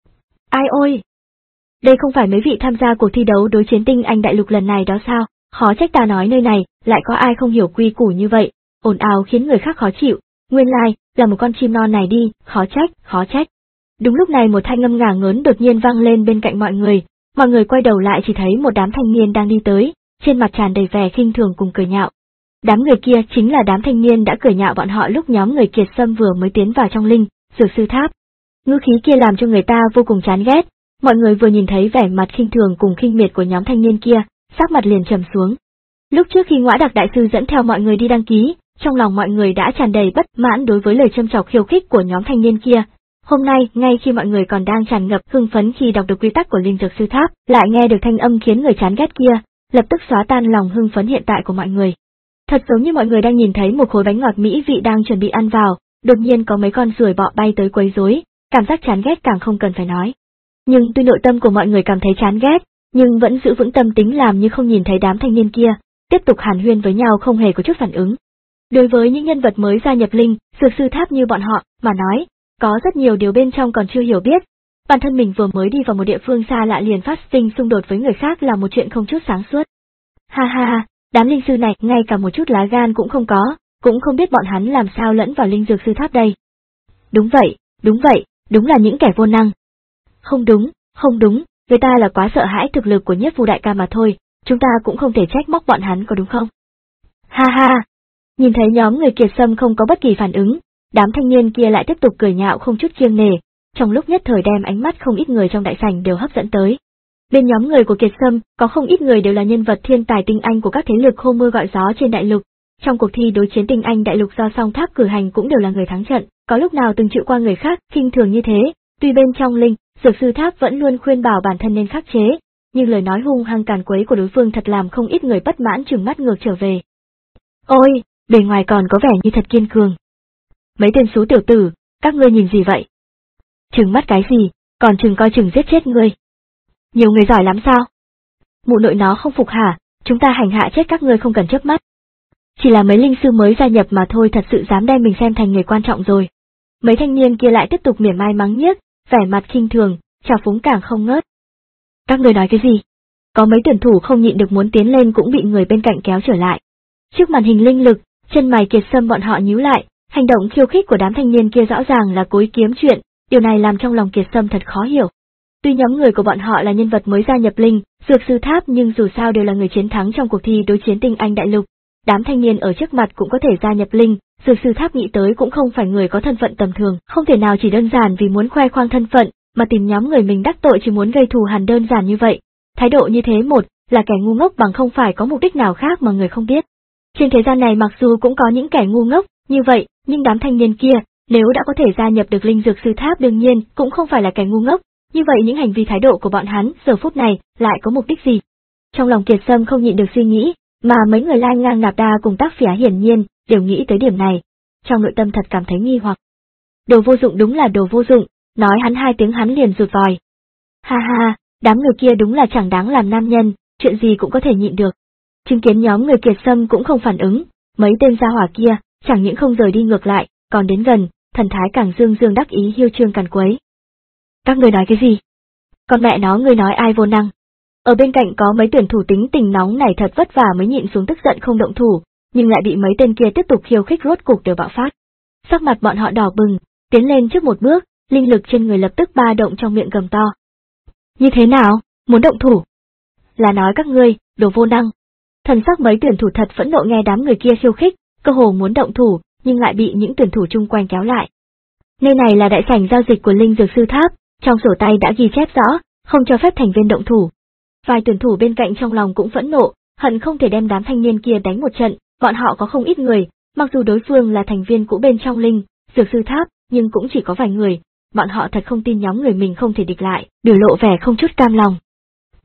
Speaker 1: Ai ôi! Đây không phải mấy vị tham gia cuộc thi đấu đối chiến tinh anh đại lục lần này đó sao? Khó trách ta nói nơi này, lại có ai không hiểu quy củ như vậy, ồn ào khiến người khác khó chịu, nguyên lai, là một con chim non này đi, khó trách, khó trách. Đúng lúc này một thanh âm ngả ngớn đột nhiên vang lên bên cạnh mọi người, mọi người quay đầu lại chỉ thấy một đám thanh niên đang đi tới, trên mặt tràn đầy vẻ khinh thường cùng cười nhạo. Đám người kia chính là đám thanh niên đã cười nhạo bọn họ lúc nhóm người Kiệt Sâm vừa mới tiến vào trong linh, dược sư tháp. Ngữ khí kia làm cho người ta vô cùng chán ghét, mọi người vừa nhìn thấy vẻ mặt khinh thường cùng khinh miệt của nhóm thanh niên kia, sắc mặt liền trầm xuống. Lúc trước khi Ngõa Đặc đại sư dẫn theo mọi người đi đăng ký, trong lòng mọi người đã tràn đầy bất mãn đối với lời châm chọc khiêu khích của nhóm thanh niên kia. Hôm nay, ngay khi mọi người còn đang tràn ngập hưng phấn khi đọc được quy tắc của linh dược sư tháp, lại nghe được thanh âm khiến người chán ghét kia, lập tức xóa tan lòng hưng phấn hiện tại của mọi người. Thật giống như mọi người đang nhìn thấy một khối bánh ngọt mỹ vị đang chuẩn bị ăn vào, đột nhiên có mấy con ruồi bọ bay tới quấy rối, cảm giác chán ghét càng không cần phải nói. Nhưng tuy nội tâm của mọi người cảm thấy chán ghét, nhưng vẫn giữ vững tâm tính làm như không nhìn thấy đám thanh niên kia, tiếp tục hàn huyên với nhau không hề có chút phản ứng. Đối với những nhân vật mới gia nhập linh, dược sư tháp như bọn họ, mà nói, có rất nhiều điều bên trong còn chưa hiểu biết. Bản thân mình vừa mới đi vào một địa phương xa lạ liền phát sinh xung đột với người khác là một chuyện không chút sáng suốt. Ha ha ha, đám linh sư này ngay cả một chút lá gan cũng không có, cũng không biết bọn hắn làm sao lẫn vào linh dược sư tháp đây. Đúng vậy, đúng vậy, đúng là những kẻ vô năng. Không đúng, không đúng, người ta là quá sợ hãi thực lực của Nhất Phù đại ca mà thôi, chúng ta cũng không thể trách móc bọn hắn có đúng không? Ha ha ha, nhìn thấy nhóm người Kiệt Sâm không có bất kỳ phản ứng, đám thanh niên kia lại tiếp tục cười nhạo không chút kiêng nể, trong lúc nhất thời đem ánh mắt không ít người trong đại sảnh đều hấp dẫn tới. Bên nhóm người của Kiệt Sâm, có không ít người đều là nhân vật thiên tài tinh anh của các thế lực hô mưa gọi gió trên đại lục. Trong cuộc thi đối chiến tinh anh đại lục do Song Tháp cử hành cũng đều là người thắng trận, có lúc nào từng chịu qua người khác khinh thường như thế, tuy bên trong linh, dược sư tháp vẫn luôn khuyên bảo bản thân nên khắc chế, nhưng lời nói hung hăng càn quấy của đối phương thật làm không ít người bất mãn trừng mắt ngược trở về. Ôi, bề ngoài còn có vẻ như thật kiên cường. Mấy tên xú tiểu tử, các ngươi nhìn gì vậy? Trừng mắt cái gì, còn chừng coi chừng giết chết ngươi. Nhiều người giỏi lắm sao? Mụ nội nó không phục hả, chúng ta hành hạ chết các ngươi không cần chớp mắt. Chỉ là mấy linh sư mới gia nhập mà thôi, thật sự dám đem mình xem thành người quan trọng rồi. Mấy thanh niên kia lại tiếp tục mỉa mai mắng nhiếc, vẻ mặt khinh thường, trào phúng càng không ngớt. Các ngươi nói cái gì? Có mấy tuyển thủ không nhịn được muốn tiến lên cũng bị người bên cạnh kéo trở lại. Trước màn hình linh lực, chân mày Kiệt Sâm bọn họ nhíu lại, hành động khiêu khích của đám thanh niên kia rõ ràng là cố ý kiếm chuyện, điều này làm trong lòng Kiệt Sâm thật khó hiểu. Tuy nhóm người của bọn họ là nhân vật mới gia nhập linh, dược sư tháp nhưng dù sao đều là người chiến thắng trong cuộc thi đối chiến tinh anh đại lục. Đám thanh niên ở trước mặt cũng có thể gia nhập linh, dược sư tháp nghĩ tới cũng không phải người có thân phận tầm thường, không thể nào chỉ đơn giản vì muốn khoe khoang thân phận, mà tìm nhóm người mình đắc tội chỉ muốn gây thù hằn đơn giản như vậy. Thái độ như thế một, là kẻ ngu ngốc bằng không phải có mục đích nào khác mà người không biết. Trên thế gian này mặc dù cũng có những kẻ ngu ngốc, như vậy, nhưng đám thanh niên kia, nếu đã có thể gia nhập được linh dược sư tháp đương nhiên cũng không phải là kẻ ngu ngốc, như vậy những hành vi thái độ của bọn hắn giờ phút này lại có mục đích gì? Trong lòng Kiệt Sâm không nhịn được suy nghĩ, mà mấy người Lai Ngang Nạp Đa cùng Tác Phỉ hiển nhiên đều nghĩ tới điểm này, trong nội tâm thật cảm thấy nghi hoặc. Đồ vô dụng đúng là đồ vô dụng, nói hắn hai tiếng hắn liền rụt vòi. Ha ha, đám người kia đúng là chẳng đáng làm nam nhân, chuyện gì cũng có thể nhịn được. Chứng kiến nhóm người Kiệt Sâm cũng không phản ứng, mấy tên gia hỏa kia, chẳng những không rời đi ngược lại, còn đến gần, thần thái càng dương dương đắc ý hiêu trương càn quấy. Các người nói cái gì? Con mẹ nó ngươi nói ai vô năng? Ở bên cạnh có mấy tuyển thủ tính tình nóng này thật vất vả mới nhịn xuống tức giận không động thủ, nhưng lại bị mấy tên kia tiếp tục khiêu khích rốt cục đều bạo phát. Sắc mặt bọn họ đỏ bừng, tiến lên trước một bước, linh lực trên người lập tức ba động trong miệng gầm to. Như thế nào, muốn động thủ? Là nói các ngươi, đồ vô năng. Thần sắc mấy tuyển thủ thật phẫn nộ nghe đám người kia khiêu khích, cơ hồ muốn động thủ, nhưng lại bị những tuyển thủ chung quanh kéo lại. Nơi này là đại sảnh giao dịch của linh dược sư tháp, trong sổ tay đã ghi chép rõ, không cho phép thành viên động thủ. Vài tuyển thủ bên cạnh trong lòng cũng phẫn nộ, hận không thể đem đám thanh niên kia đánh một trận, bọn họ có không ít người, mặc dù đối phương là thành viên cũ bên trong linh, dược sư tháp, nhưng cũng chỉ có vài người, bọn họ thật không tin nhóm người mình không thể địch lại, biểu lộ vẻ không chút cam lòng.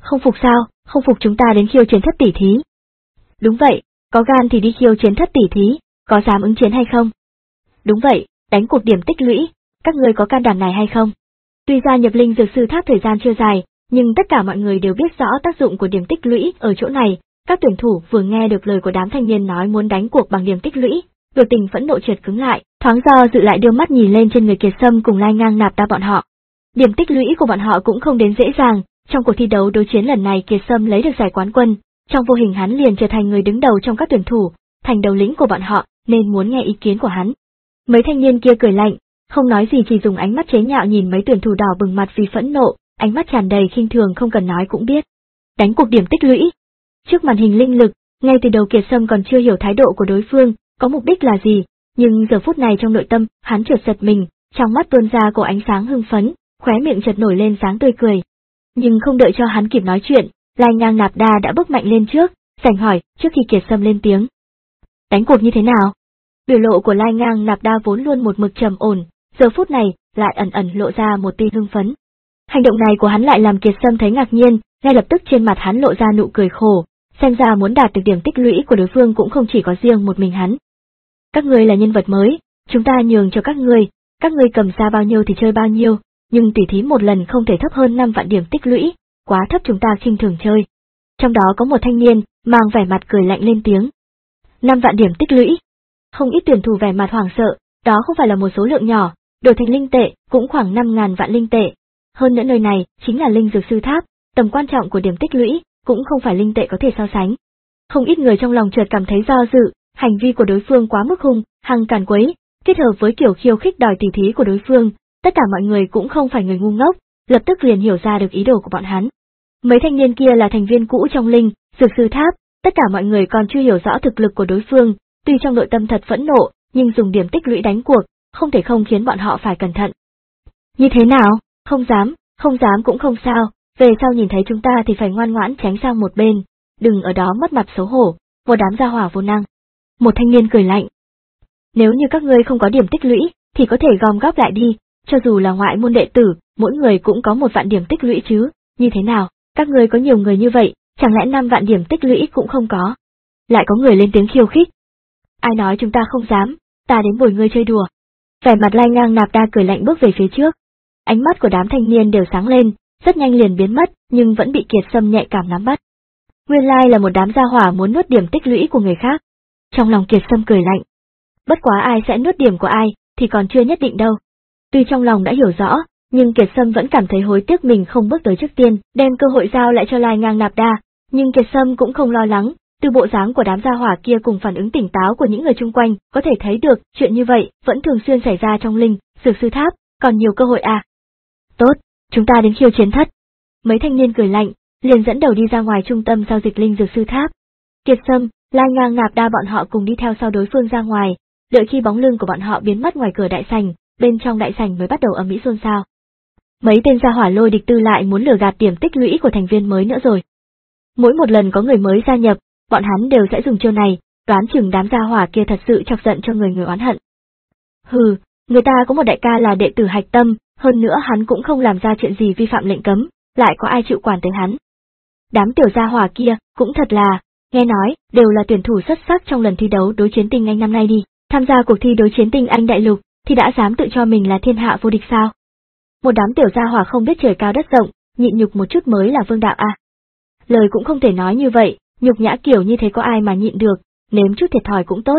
Speaker 1: Không phục sao, không phục chúng ta đến khiêu chiến thất tỷ thí. Đúng vậy, có gan thì đi khiêu chiến thất tỷ thí, có dám ứng chiến hay không? Đúng vậy, đánh cuộc điểm tích lũy, các ngươi có can đảm này hay không? Tuy gia nhập linh dược sư tháp thời gian chưa dài, nhưng tất cả mọi người đều biết rõ tác dụng của điểm tích lũy ở chỗ này. Các tuyển thủ vừa nghe được lời của đám thanh niên nói muốn đánh cuộc bằng điểm tích lũy, biểu tình phẫn nộ trượt cứng lại, thoáng do dự lại đưa mắt nhìn lên trên người Kiệt Sâm cùng Lai Ngang Nạp Đa bọn họ. Điểm tích lũy của bọn họ cũng không đến dễ dàng, trong cuộc thi đấu đối chiến lần này Kiệt Sâm lấy được giải quán quân, trong vô hình hắn liền trở thành người đứng đầu trong các tuyển thủ, thành đầu lĩnh của bọn họ, nên muốn nghe ý kiến của hắn. Mấy thanh niên kia cười lạnh, không nói gì chỉ dùng ánh mắt chế nhạo nhìn mấy tuyển thủ đỏ bừng mặt vì phẫn nộ, ánh mắt tràn đầy khinh thường không cần nói cũng biết. Đánh cuộc điểm tích lũy. Trước màn hình linh lực, ngay từ đầu Kiệt Sâm còn chưa hiểu thái độ của đối phương, có mục đích là gì, nhưng giờ phút này trong nội tâm, hắn chợt giật mình, trong mắt tuôn ra cổ ánh sáng hưng phấn, khóe miệng chợt nổi lên dáng tươi cười. Nhưng không đợi cho hắn kịp nói chuyện, Lai Ngang Nạp Đa đã bước mạnh lên trước, sành hỏi, trước khi Kiệt Sâm lên tiếng. Đánh cuộc như thế nào? Biểu lộ của Lai Ngang Nạp Đa vốn luôn một mực trầm ổn, giờ phút này lại ẩn ẩn lộ ra một tia hưng phấn. Hành động này của hắn lại làm Kiệt Sâm thấy ngạc nhiên, ngay lập tức trên mặt hắn lộ ra nụ cười khổ, xem ra muốn đạt được điểm tích lũy của đối phương cũng không chỉ có riêng một mình hắn. Các ngươi là nhân vật mới, chúng ta nhường cho các ngươi, các ngươi cầm ra bao nhiêu thì chơi bao nhiêu, nhưng tỉ thí một lần không thể thấp hơn năm vạn điểm tích lũy, quá thấp chúng ta khinh thường chơi. Trong đó có một thanh niên, mang vẻ mặt cười lạnh lên tiếng. năm vạn điểm tích lũy. Không ít tuyển thủ vẻ mặt hoảng sợ, đó không phải là một số lượng nhỏ, đổi thành linh tệ, cũng khoảng năm ngàn vạn linh tệ. Hơn nữa nơi này, chính là linh dược sư tháp, tầm quan trọng của điểm tích lũy, cũng không phải linh tệ có thể so sánh. Không ít người trong lòng chợt cảm thấy do dự, hành vi của đối phương quá mức hung, hăng càn quấy, kết hợp với kiểu khiêu khích đòi tỉ thí của đối phương, tất cả mọi người cũng không phải người ngu ngốc, lập tức liền hiểu ra được ý đồ của bọn hắn. Mấy thanh niên kia là thành viên cũ trong linh dược sư tháp, tất cả mọi người còn chưa hiểu rõ thực lực của đối phương, tuy trong nội tâm thật phẫn nộ, nhưng dùng điểm tích lũy đánh cuộc, không thể không khiến bọn họ phải cẩn thận. Như thế nào? Không dám, không dám cũng không sao, về sau nhìn thấy chúng ta thì phải ngoan ngoãn tránh sang một bên, đừng ở đó mất mặt xấu hổ, một đám gia hỏa vô năng. Một thanh niên cười lạnh. Nếu như các ngươi không có điểm tích lũy, thì có thể gom góp lại đi, cho dù là ngoại môn đệ tử, mỗi người cũng có một vạn điểm tích lũy chứ, như thế nào, các ngươi có nhiều người như vậy, chẳng lẽ năm vạn điểm tích lũy cũng không có? Lại có người lên tiếng khiêu khích. Ai nói chúng ta không dám, ta đến bồi ngươi chơi đùa. Vẻ mặt Lai Ngang Nạp Đa cười lạnh bước về phía trước. Ánh mắt của đám thanh niên đều sáng lên, rất nhanh liền biến mất, nhưng vẫn bị Kiệt Sâm nhạy cảm nắm bắt. Nguyên lai là một đám gia hỏa muốn nuốt điểm tích lũy của người khác. Trong lòng Kiệt Sâm cười lạnh. Bất quá ai sẽ nuốt điểm của ai, thì còn chưa nhất định đâu. Tuy trong lòng đã hiểu rõ, nhưng Kiệt Sâm vẫn cảm thấy hối tiếc mình không bước tới trước tiên, đem cơ hội giao lại cho Lai Ngang Nạp Đa, nhưng Kiệt Sâm cũng không lo lắng, từ bộ dáng của đám gia hỏa kia cùng phản ứng tỉnh táo của những người chung quanh, có thể thấy được, chuyện như vậy vẫn thường xuyên xảy ra trong linh dược sư tháp, còn nhiều cơ hội à. Tốt, chúng ta đến khiêu chiến thất. Mấy thanh niên cười lạnh, liền dẫn đầu đi ra ngoài trung tâm giao dịch linh dược sư tháp. Kiệt Sâm, Lai Ngang Nạp Đa bọn họ cùng đi theo sau đối phương ra ngoài, đợi khi bóng lưng của bọn họ biến mất ngoài cửa đại sảnh, bên trong đại sảnh mới bắt đầu ầm ĩ xôn xao. Mấy tên gia hỏa Lôi Địch Tư lại muốn lừa gạt điểm tích lũy của thành viên mới nữa rồi. Mỗi một lần có người mới gia nhập, bọn hắn đều sẽ dùng chiêu này, đoán chừng đám gia hỏa kia thật sự chọc giận cho người người oán hận. Hừ, người ta có một đại ca là đệ tử hạch tâm, hơn nữa hắn cũng không làm ra chuyện gì vi phạm lệnh cấm, lại có ai chịu quản tới hắn. Đám tiểu gia hỏa kia, cũng thật là, nghe nói, đều là tuyển thủ xuất sắc trong lần thi đấu đối chiến tinh anh năm nay đi, tham gia cuộc thi đối chiến tinh anh đại lục, thì đã dám tự cho mình là thiên hạ vô địch sao? Một đám tiểu gia hỏa không biết trời cao đất rộng, nhịn nhục một chút mới là vương đạo à. Lời cũng không thể nói như vậy, nhục nhã kiểu như thế có ai mà nhịn được, nếm chút thiệt thòi cũng tốt.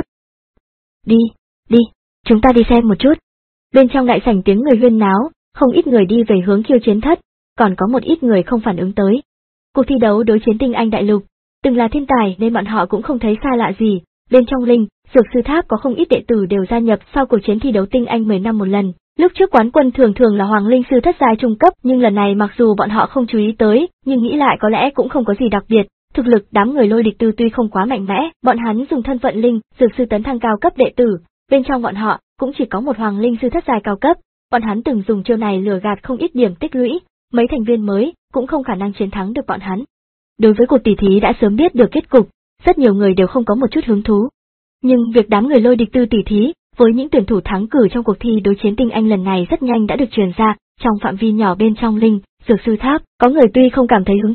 Speaker 1: Đi, đi, chúng ta đi xem một chút. Bên trong đại sảnh tiếng người huyên náo, không ít người đi về hướng khiêu chiến thất, còn có một ít người không phản ứng tới. Cuộc thi đấu đối chiến tinh anh đại lục, từng là thiên tài nên bọn họ cũng không thấy xa lạ gì, bên trong linh dược sư tháp có không ít đệ tử đều gia nhập sau cuộc chiến thi đấu tinh anh mười năm một lần. Lúc trước quán quân thường thường là Hoàng Linh sư thất giai trung cấp, nhưng lần này mặc dù bọn họ không chú ý tới, nhưng nghĩ lại có lẽ cũng không có gì đặc biệt. Thực lực đám người Lôi Địch Tư tuy không quá mạnh mẽ, bọn hắn dùng thân phận linh dược sư tấn thăng cao cấp đệ tử, bên trong bọn họ cũng chỉ có một Hoàng Linh sư thất giai cao cấp. Bọn hắn từng dùng chiêu này lừa gạt không ít điểm tích lũy, mấy thành viên mới cũng không khả năng chiến thắng được bọn hắn. Đối với cuộc tỷ thí đã sớm biết được kết cục, rất nhiều người đều không có một chút hứng thú. Nhưng việc đám người Lôi Địch Tư tỷ thí với những tuyển thủ thắng cử trong cuộc thi đối chiến tinh anh lần này rất nhanh đã được truyền ra, trong phạm vi nhỏ bên trong linh dược sư tháp, có người tuy không cảm thấy hứng thú,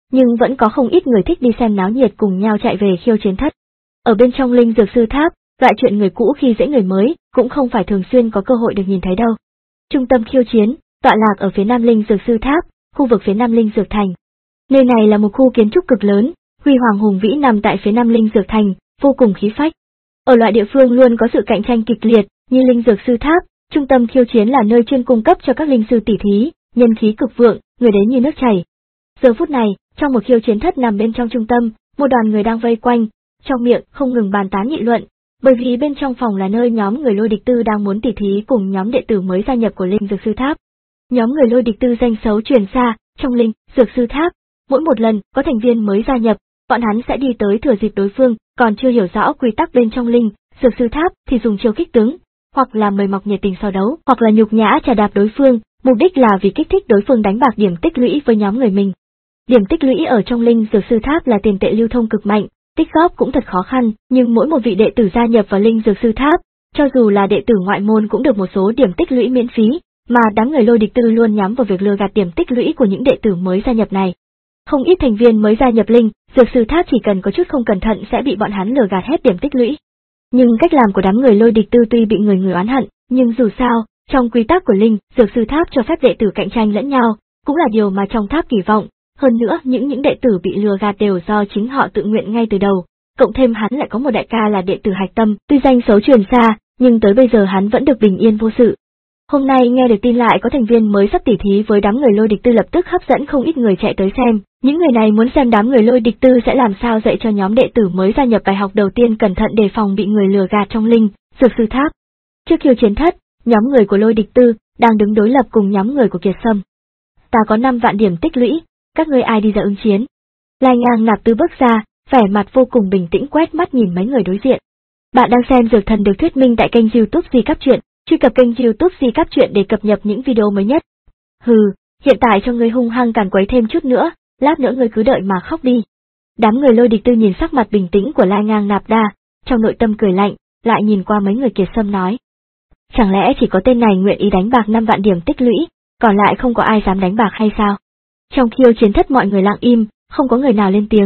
Speaker 1: nhưng vẫn có không ít người thích đi xem náo nhiệt cùng nhau chạy về khiêu chiến thất. Ở bên trong linh dược sư tháp, loại chuyện người cũ khi dễ người mới cũng không phải thường xuyên có cơ hội được nhìn thấy đâu. Trung tâm khiêu chiến, tọa lạc ở phía nam linh dược sư tháp, khu vực phía nam linh dược thành. Nơi này là một khu kiến trúc cực lớn, huy hoàng hùng vĩ nằm tại phía nam linh dược thành, vô cùng khí phách. Ở loại địa phương luôn có sự cạnh tranh kịch liệt, như linh dược sư tháp, trung tâm khiêu chiến là nơi chuyên cung cấp cho các linh sư tỷ thí, nhân khí cực vượng, người đến như nước chảy. Giờ phút này, trong một khiêu chiến thất nằm bên trong trung tâm, một đoàn người đang vây quanh, trong miệng không ngừng bàn tán nghị luận, bởi vì bên trong phòng là nơi nhóm người Lôi Địch Tư đang muốn tỉ thí cùng nhóm đệ tử mới gia nhập của linh dược sư tháp. Nhóm người Lôi Địch Tư danh xấu truyền xa, trong linh dược sư tháp, mỗi một lần có thành viên mới gia nhập, bọn hắn sẽ đi tới thừa dịp đối phương còn chưa hiểu rõ quy tắc bên trong linh dược sư tháp thì dùng chiêu kích tướng, hoặc là mời mọc nhiệt tình so đấu, hoặc là nhục nhã trà đạp đối phương, mục đích là vì kích thích đối phương đánh bạc điểm tích lũy với nhóm người mình. Điểm tích lũy ở trong linh dược sư tháp là tiền tệ lưu thông cực mạnh, tích góp cũng thật khó khăn, nhưng mỗi một vị đệ tử gia nhập vào linh dược sư tháp, cho dù là đệ tử ngoại môn cũng được một số điểm tích lũy miễn phí, mà đám người Lôi Địch Tư luôn nhắm vào việc lừa gạt điểm tích lũy của những đệ tử mới gia nhập này. Không ít thành viên mới gia nhập linh dược sư tháp chỉ cần có chút không cẩn thận sẽ bị bọn hắn lừa gạt hết điểm tích lũy. Nhưng cách làm của đám người Lôi Địch Tư tuy bị người người oán hận, nhưng dù sao, trong quy tắc của linh dược sư tháp cho phép đệ tử cạnh tranh lẫn nhau, cũng là điều mà trong tháp kỳ vọng. Hơn nữa, những những đệ tử bị lừa gạt đều do chính họ tự nguyện ngay từ đầu, cộng thêm hắn lại có một đại ca là đệ tử Hạch Tâm, tuy danh xấu truyền xa, nhưng tới bây giờ hắn vẫn được bình yên vô sự. Hôm nay nghe được tin lại có thành viên mới sắp tỉ thí với đám người Lôi Địch Tư lập tức hấp dẫn không ít người chạy tới xem, những người này muốn xem đám người Lôi Địch Tư sẽ làm sao dạy cho nhóm đệ tử mới gia nhập bài học đầu tiên cẩn thận đề phòng bị người lừa gạt trong linh dược sư tháp. Trước khiêu chiến thất, nhóm người của Lôi Địch Tư đang đứng đối lập cùng nhóm người của Kiệt Sâm. Ta có năm vạn điểm tích lũy, các ngươi ai đi ra ứng chiến? Lai Ngang Nạp Tư bước ra, vẻ mặt vô cùng bình tĩnh quét mắt nhìn mấy người đối diện. Bạn đang xem Dược Thần được thuyết minh tại kênh YouTube Di Cáp Truyện, truy cập kênh YouTube Di Cáp Truyện để cập nhật những video mới nhất. Hừ, hiện tại cho ngươi hung hăng càn quấy thêm chút nữa, lát nữa ngươi cứ đợi mà khóc đi. Đám người Lôi Địch Tư nhìn sắc mặt bình tĩnh của Lai Ngang Nạp Đa, trong nội tâm cười lạnh, lại nhìn qua mấy người Kiệt Sâm nói. Chẳng lẽ chỉ có tên này nguyện ý đánh bạc năm vạn điểm tích lũy, còn lại không có ai dám đánh bạc hay sao? Trong khiêu chiến thất mọi người lặng im, không có người nào lên tiếng.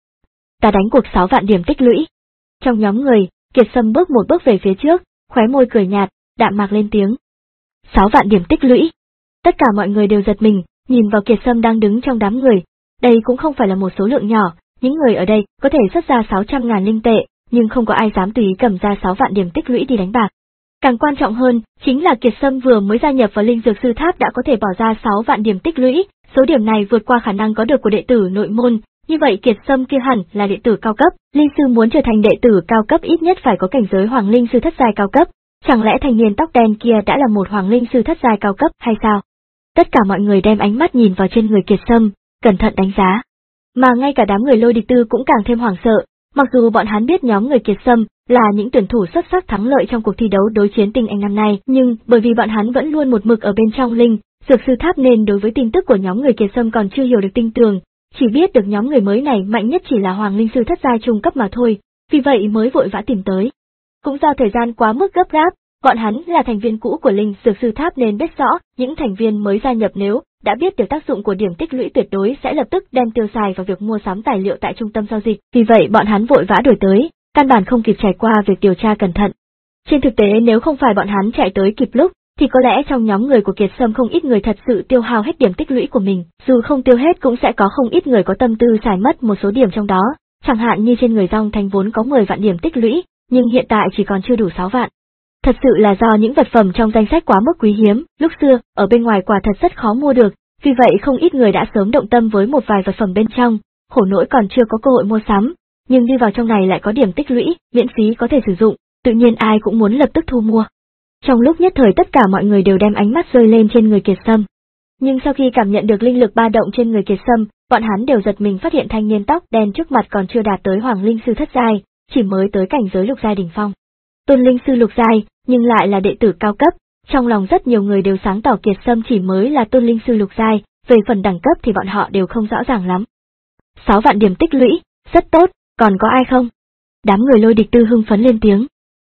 Speaker 1: Ta đánh cuộc sáu vạn điểm tích lũy. Trong nhóm người, Kiệt Sâm bước một bước về phía trước, khóe môi cười nhạt, đạm mạc lên tiếng. Sáu vạn điểm tích lũy. Tất cả mọi người đều giật mình, nhìn vào Kiệt Sâm đang đứng trong đám người. Đây cũng không phải là một số lượng nhỏ, những người ở đây có thể xuất ra sáu trăm ngàn linh tệ, nhưng không có ai dám tùy ý cầm ra sáu vạn điểm tích lũy đi đánh bạc. Càng quan trọng hơn, chính là Kiệt Sâm vừa mới gia nhập vào linh dược sư tháp đã có thể bỏ ra sáu vạn điểm tích lũy, số điểm này vượt qua khả năng có được của đệ tử nội môn, như vậy Kiệt Sâm kia hẳn là đệ tử cao cấp, linh sư muốn trở thành đệ tử cao cấp ít nhất phải có cảnh giới hoàng linh sư thất giai cao cấp, chẳng lẽ thanh niên tóc đen kia đã là một hoàng linh sư thất giai cao cấp hay sao? Tất cả mọi người đem ánh mắt nhìn vào trên người Kiệt Sâm, cẩn thận đánh giá. Mà ngay cả đám người Lôi Địch Tư cũng càng thêm hoảng sợ, mặc dù bọn hắn biết nhóm người Kiệt Sâm là những tuyển thủ xuất sắc thắng lợi trong cuộc thi đấu đối chiến tinh anh năm nay, nhưng bởi vì bọn hắn vẫn luôn một mực ở bên trong linh dược sư tháp nên đối với tin tức của nhóm người Kiệt Sâm còn chưa hiểu được tinh tường, chỉ biết được nhóm người mới này mạnh nhất chỉ là hoàng linh sư thất giai trung cấp mà thôi, vì vậy mới vội vã tìm tới. Cũng do thời gian quá mức gấp gáp, bọn hắn là thành viên cũ của linh dược sư tháp nên biết rõ, những thành viên mới gia nhập nếu đã biết được tác dụng của điểm tích lũy tuyệt đối sẽ lập tức đem tiêu xài vào việc mua sắm tài liệu tại trung tâm giao dịch, vì vậy bọn hắn vội vã đuổi tới, căn bản không kịp trải qua việc điều tra cẩn thận. Trên thực tế nếu không phải bọn hắn chạy tới kịp lúc, thì có lẽ trong nhóm người của Kiệt Sâm không ít người thật sự tiêu hao hết điểm tích lũy của mình, dù không tiêu hết cũng sẽ có không ít người có tâm tư xài mất một số điểm trong đó, chẳng hạn như trên người Dòng Thành vốn có mười vạn điểm tích lũy, nhưng hiện tại chỉ còn chưa đủ sáu vạn. Thật sự là do những vật phẩm trong danh sách quá mức quý hiếm, lúc xưa, ở bên ngoài quả thật rất khó mua được, vì vậy không ít người đã sớm động tâm với một vài vật phẩm bên trong, khổ nỗi còn chưa có cơ hội mua sắm, nhưng đi vào trong này lại có điểm tích lũy, miễn phí có thể sử dụng, tự nhiên ai cũng muốn lập tức thu mua. Trong lúc nhất thời tất cả mọi người đều đem ánh mắt rơi lên trên người Kiệt Sâm. Nhưng sau khi cảm nhận được linh lực ba động trên người Kiệt Sâm, bọn hắn đều giật mình phát hiện thanh niên tóc đen trước mặt còn chưa đạt tới hoàng linh sư thất giai, chỉ mới tới cảnh giới lục giai đỉnh phong. Tôn linh sư lục giai, nhưng lại là đệ tử cao cấp, trong lòng rất nhiều người đều sáng tỏ Kiệt Sâm chỉ mới là tôn linh sư lục giai, về phần đẳng cấp thì bọn họ đều không rõ ràng lắm. Sáu vạn điểm tích lũy, rất tốt, còn có ai không? Đám người Lôi Địch Tư hưng phấn lên tiếng.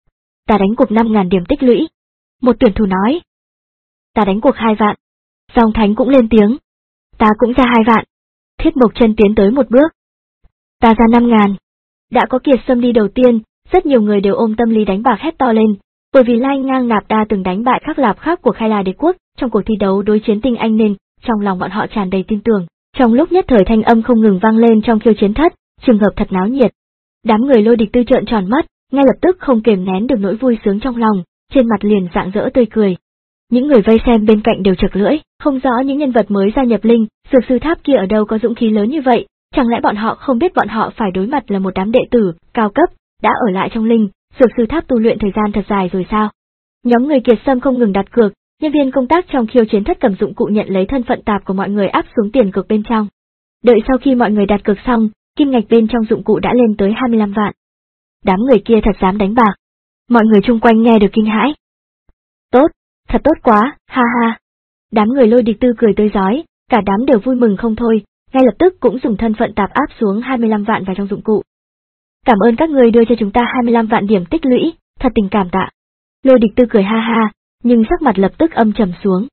Speaker 1: Ta đánh cuộc năm ngàn điểm tích lũy. Một tuyển thủ nói. Ta đánh cuộc hai vạn. Dòng Thánh cũng lên tiếng. Ta cũng ra hai vạn. Thiết Mộc Chân tiến tới một bước. Ta ra năm ngàn. Đã có Kiệt Sâm đi đầu tiên, rất nhiều người đều ôm tâm lý đánh bạc hét to lên, bởi vì Lai Ngang Nạp Đa từng đánh bại Khắc Lạp Khắc của Khai La Đế quốc trong cuộc thi đấu đối chiến tinh anh nên trong lòng bọn họ tràn đầy tin tưởng. Trong lúc nhất thời thanh âm không ngừng vang lên trong khiêu chiến thất, trường hợp thật náo nhiệt. Đám người Lôi Địch Tư trợn tròn mắt, ngay lập tức không kềm nén được nỗi vui sướng trong lòng, trên mặt liền rạng rỡ tươi cười. Những người vây xem bên cạnh đều chực lưỡi, không rõ những nhân vật mới gia nhập Linh, Dược Sư Tháp kia ở đâu có dũng khí lớn như vậy, chẳng lẽ bọn họ không biết bọn họ phải đối mặt là một đám đệ tử cao cấp, đã ở lại trong Linh, Dược Sư Tháp tu luyện thời gian thật dài rồi sao? Nhóm người Kiệt Sâm không ngừng đặt cược, nhân viên công tác trong khiêu chiến thất cầm dụng cụ nhận lấy thân phận tạp của mọi người áp xuống tiền cược bên trong. Đợi sau khi mọi người đặt cược xong, kim ngạch bên trong dụng cụ đã lên tới hai mươi lăm vạn. Đám người kia thật dám đánh bạc. Mọi người chung quanh nghe được kinh hãi. Tốt, thật tốt quá, ha ha. Đám người Lôi Địch Tư cười tươi rói, cả đám đều vui mừng không thôi, ngay lập tức cũng dùng thân phận tạp áp xuống hai mươi lăm vạn vào trong dụng cụ. Cảm ơn các người đưa cho chúng ta hai mươi lăm vạn điểm tích lũy, thật tình cảm tạ. Lôi Địch Tư cười ha ha, nhưng sắc mặt lập tức âm trầm xuống.